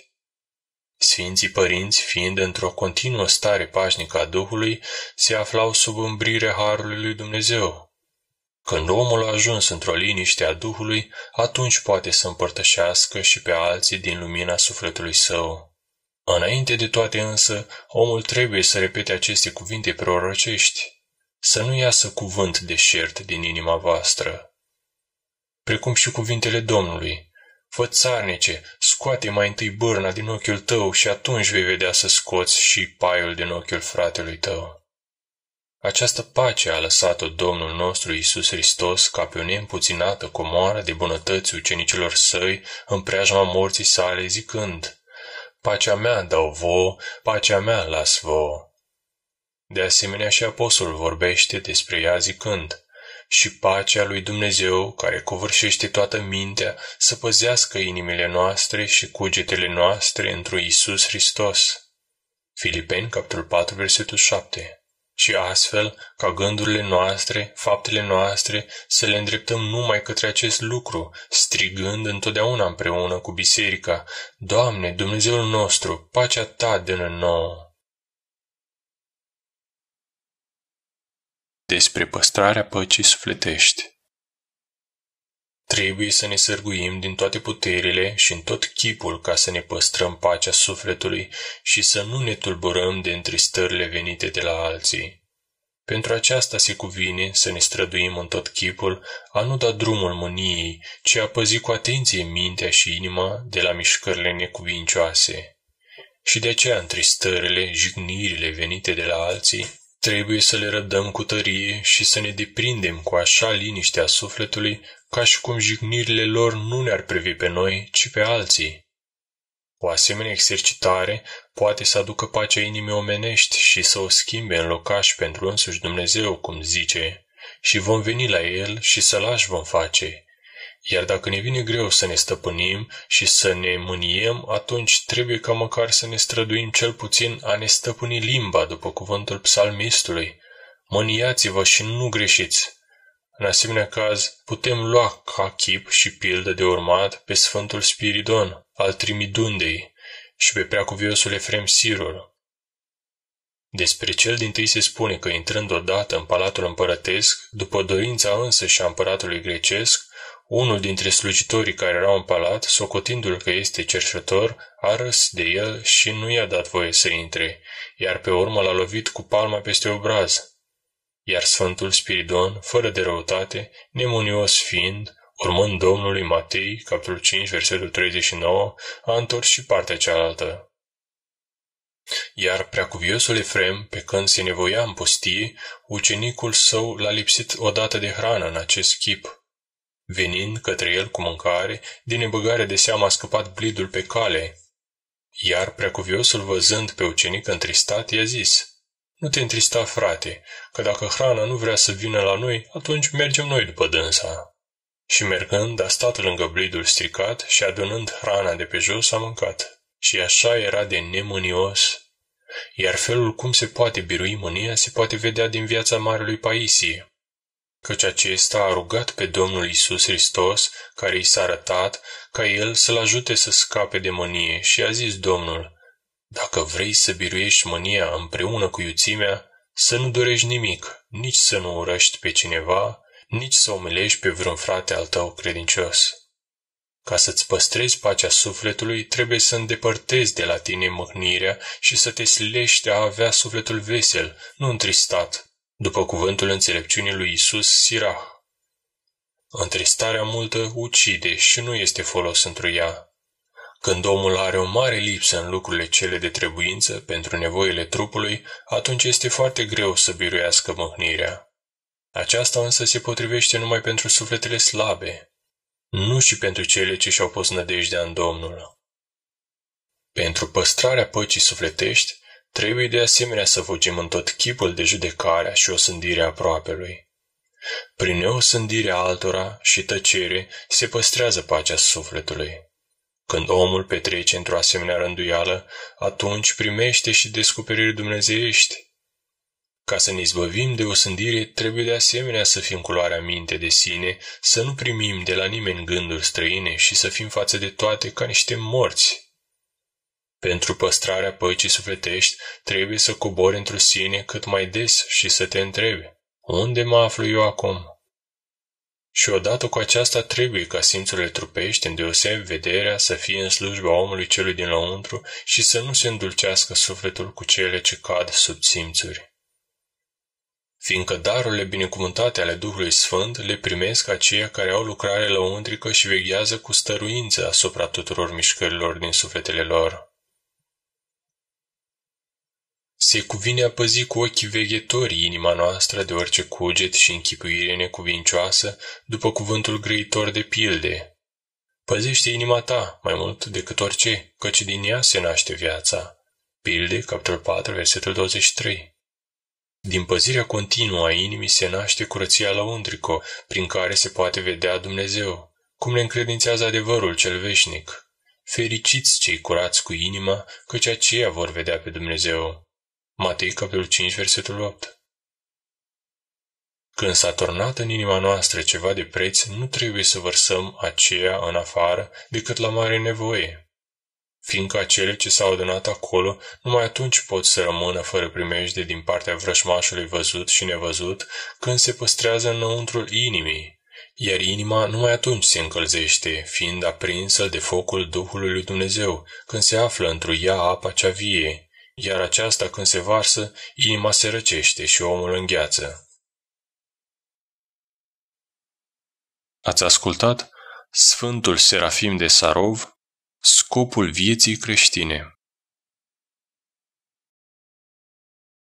Sfinții părinți, fiind într-o continuă stare pașnică a Duhului, se aflau sub umbrirea harului lui Dumnezeu. Când omul a ajuns într-o liniște a Duhului, atunci poate să împărtășească și pe alții din lumina sufletului său. Înainte de toate însă, omul trebuie să repete aceste cuvinte prorocești. Să nu iasă cuvânt deșert din inima voastră. Precum și cuvintele Domnului, fățarnice, scoate mai întâi bârna din ochiul tău și atunci vei vedea să scoți și paiul din ochiul fratelui tău. Această pace a lăsat-o Domnul nostru Iisus Hristos ca pe o neîmpuținată comoară de bunătăți ucenicilor săi în preajma morții sale, zicând, pacea mea dau vouă, pacea mea las vouă. De asemenea și apostolul vorbește despre ea zicând, și pacea lui Dumnezeu, care covârșește toată mintea, să păzească inimile noastre și cugetele noastre într-un Iisus Hristos. Filipeni, capitolul 4, versetul 7. Și astfel, ca gândurile noastre, faptele noastre, să le îndreptăm numai către acest lucru, strigând întotdeauna împreună cu biserica, Doamne, Dumnezeul nostru, pacea Ta dă-ne nouă. Despre păstrarea păcii sufletești. Trebuie să ne sârguim din toate puterile și în tot chipul ca să ne păstrăm pacea sufletului și să nu ne tulburăm de întristările venite de la alții. Pentru aceasta se cuvine să ne străduim în tot chipul a nu da drumul mâniei, ci a păzi cu atenție mintea și inima de la mișcările necuvincioase. Și de aceea întristările, jignirile venite de la alții, trebuie să le răbdăm cu tărie și să ne deprindem cu așa liniștea sufletului, ca și cum jignirile lor nu ne-ar privi pe noi, ci pe alții. O asemenea exercitare poate să aducă pacea inimii omenești și să o schimbe în locaș pentru însuși Dumnezeu, cum zice, și vom veni la El și sălași vom face. Iar dacă ne vine greu să ne stăpânim și să ne mâniem, atunci trebuie ca măcar să ne străduim cel puțin a ne stăpâni limba, după cuvântul psalmistului. Mâniați-vă și nu greșiți. În asemenea caz, putem lua ca chip și pildă de urmat pe Sfântul Spiridon al Trimidundei și pe preacuviosul Efrem Sirul. Despre cel dintâi se spune că, intrând odată în palatul împărătesc, după dorința însă și a împăratului grecesc, unul dintre slujitorii care erau în palat, socotindu-l că este cerșător, a râs de el și nu i-a dat voie să intre, iar pe urmă l-a lovit cu palma peste obraz. Iar Sfântul Spiridon, fără de răutate, nemânios fiind, urmând Domnului Matei, capitolul 5, versetul 39, a întors și partea cealaltă. Iar preacuviosul Efrem, pe când se nevoia în pustie, ucenicul său l-a lipsit odată de hrană în acest chip. Venind către el cu mâncare, din nebăgare de seamă a scăpat blidul pe cale. Iar preacuviosul, văzând pe ucenic întristat, i-a zis: Nu te întrista, frate, că dacă hrana nu vrea să vină la noi, atunci mergem noi după dânsa. Și mergând, a stat lângă blidul stricat și adunând hrana de pe jos a mâncat. Și așa era de nemânios. Iar felul cum se poate birui mânia se poate vedea din viața marelui Paisie, căci acesta a rugat pe Domnul Iisus Hristos, care i s-a arătat, ca el să-l ajute să scape de mânie, și a zis Domnul: Dacă vrei să biruiești mânia împreună cu iuțimea, să nu dorești nimic, nici să nu urăști pe cineva, nici să umilești pe vreun frate al tău credincios. Ca să-ți păstrezi pacea sufletului, trebuie să îndepărtezi de la tine mâhnirea și să te silești de a avea sufletul vesel, nu întristat, după cuvântul înțelepciunii lui Iisus Sirach. Întristarea multă ucide și nu este folos întru ea. Când omul are o mare lipsă în lucrurile cele de trebuință pentru nevoile trupului, atunci este foarte greu să biruiască mâhnirea. Aceasta însă se potrivește numai pentru sufletele slabe, nu și pentru cele ce și-au pus nădejdea în Domnul. Pentru păstrarea păcii sufletești, trebuie de asemenea să fugim în tot chipul de judecarea și osândirea aproapelui. Prin neosândirea altora și tăcere se păstrează pacea sufletului. Când omul petrece într-o asemenea rânduială, atunci primește și descoperiri dumnezeiești. Ca să ne izbăvim de osândire, trebuie de asemenea să fim cu luarea minte de sine, să nu primim de la nimeni gânduri străine și să fim față de toate ca niște morți. Pentru păstrarea păcii sufletești, trebuie să cobori într-o sine cât mai des și să te întrebi: unde mă aflu eu acum? Și odată cu aceasta trebuie ca simțurile trupești, îndeosebi vederea, să fie în slujba omului celui din lăuntru și să nu se îndulcească sufletul cu cele ce cad sub simțuri. Fiindcă darurile binecuvântate ale Duhului Sfânt le primesc aceia care au lucrare lăuntrică și veghează cu stăruință asupra tuturor mișcărilor din sufletele lor. Se cuvine a păzi cu ochii veghetorii inima noastră de orice cuget și închipuire necuvincioasă, după cuvântul grăitor de pilde. Păzește inima ta mai mult decât orice, căci din ea se naște viața. Pilde, capitolul 4, versetul 23. Din păzirea continuă a inimii se naște curăția lăuntrică, prin care se poate vedea Dumnezeu, cum ne încredințează adevărul cel veșnic. Fericiți cei curați cu inima, căci aceia vor vedea pe Dumnezeu. Matei, capitolul 5, versetul 8. Când s-a turnat în inima noastră ceva de preț, nu trebuie să vărsăm aceea în afară decât la mare nevoie, fiindcă acele ce s-au adunat acolo numai atunci pot să rămână fără primejde din partea vrășmașului văzut și nevăzut, când se păstrează înăuntrul inimii, iar inima numai atunci se încălzește, fiind aprinsă de focul Duhului lui Dumnezeu, când se află într-o ea apa cea vie, iar aceasta când se varsă, inima se răcește și omul îngheață. Ați ascultat Sfântul Serafim de Sarov, Scopul vieții creștine.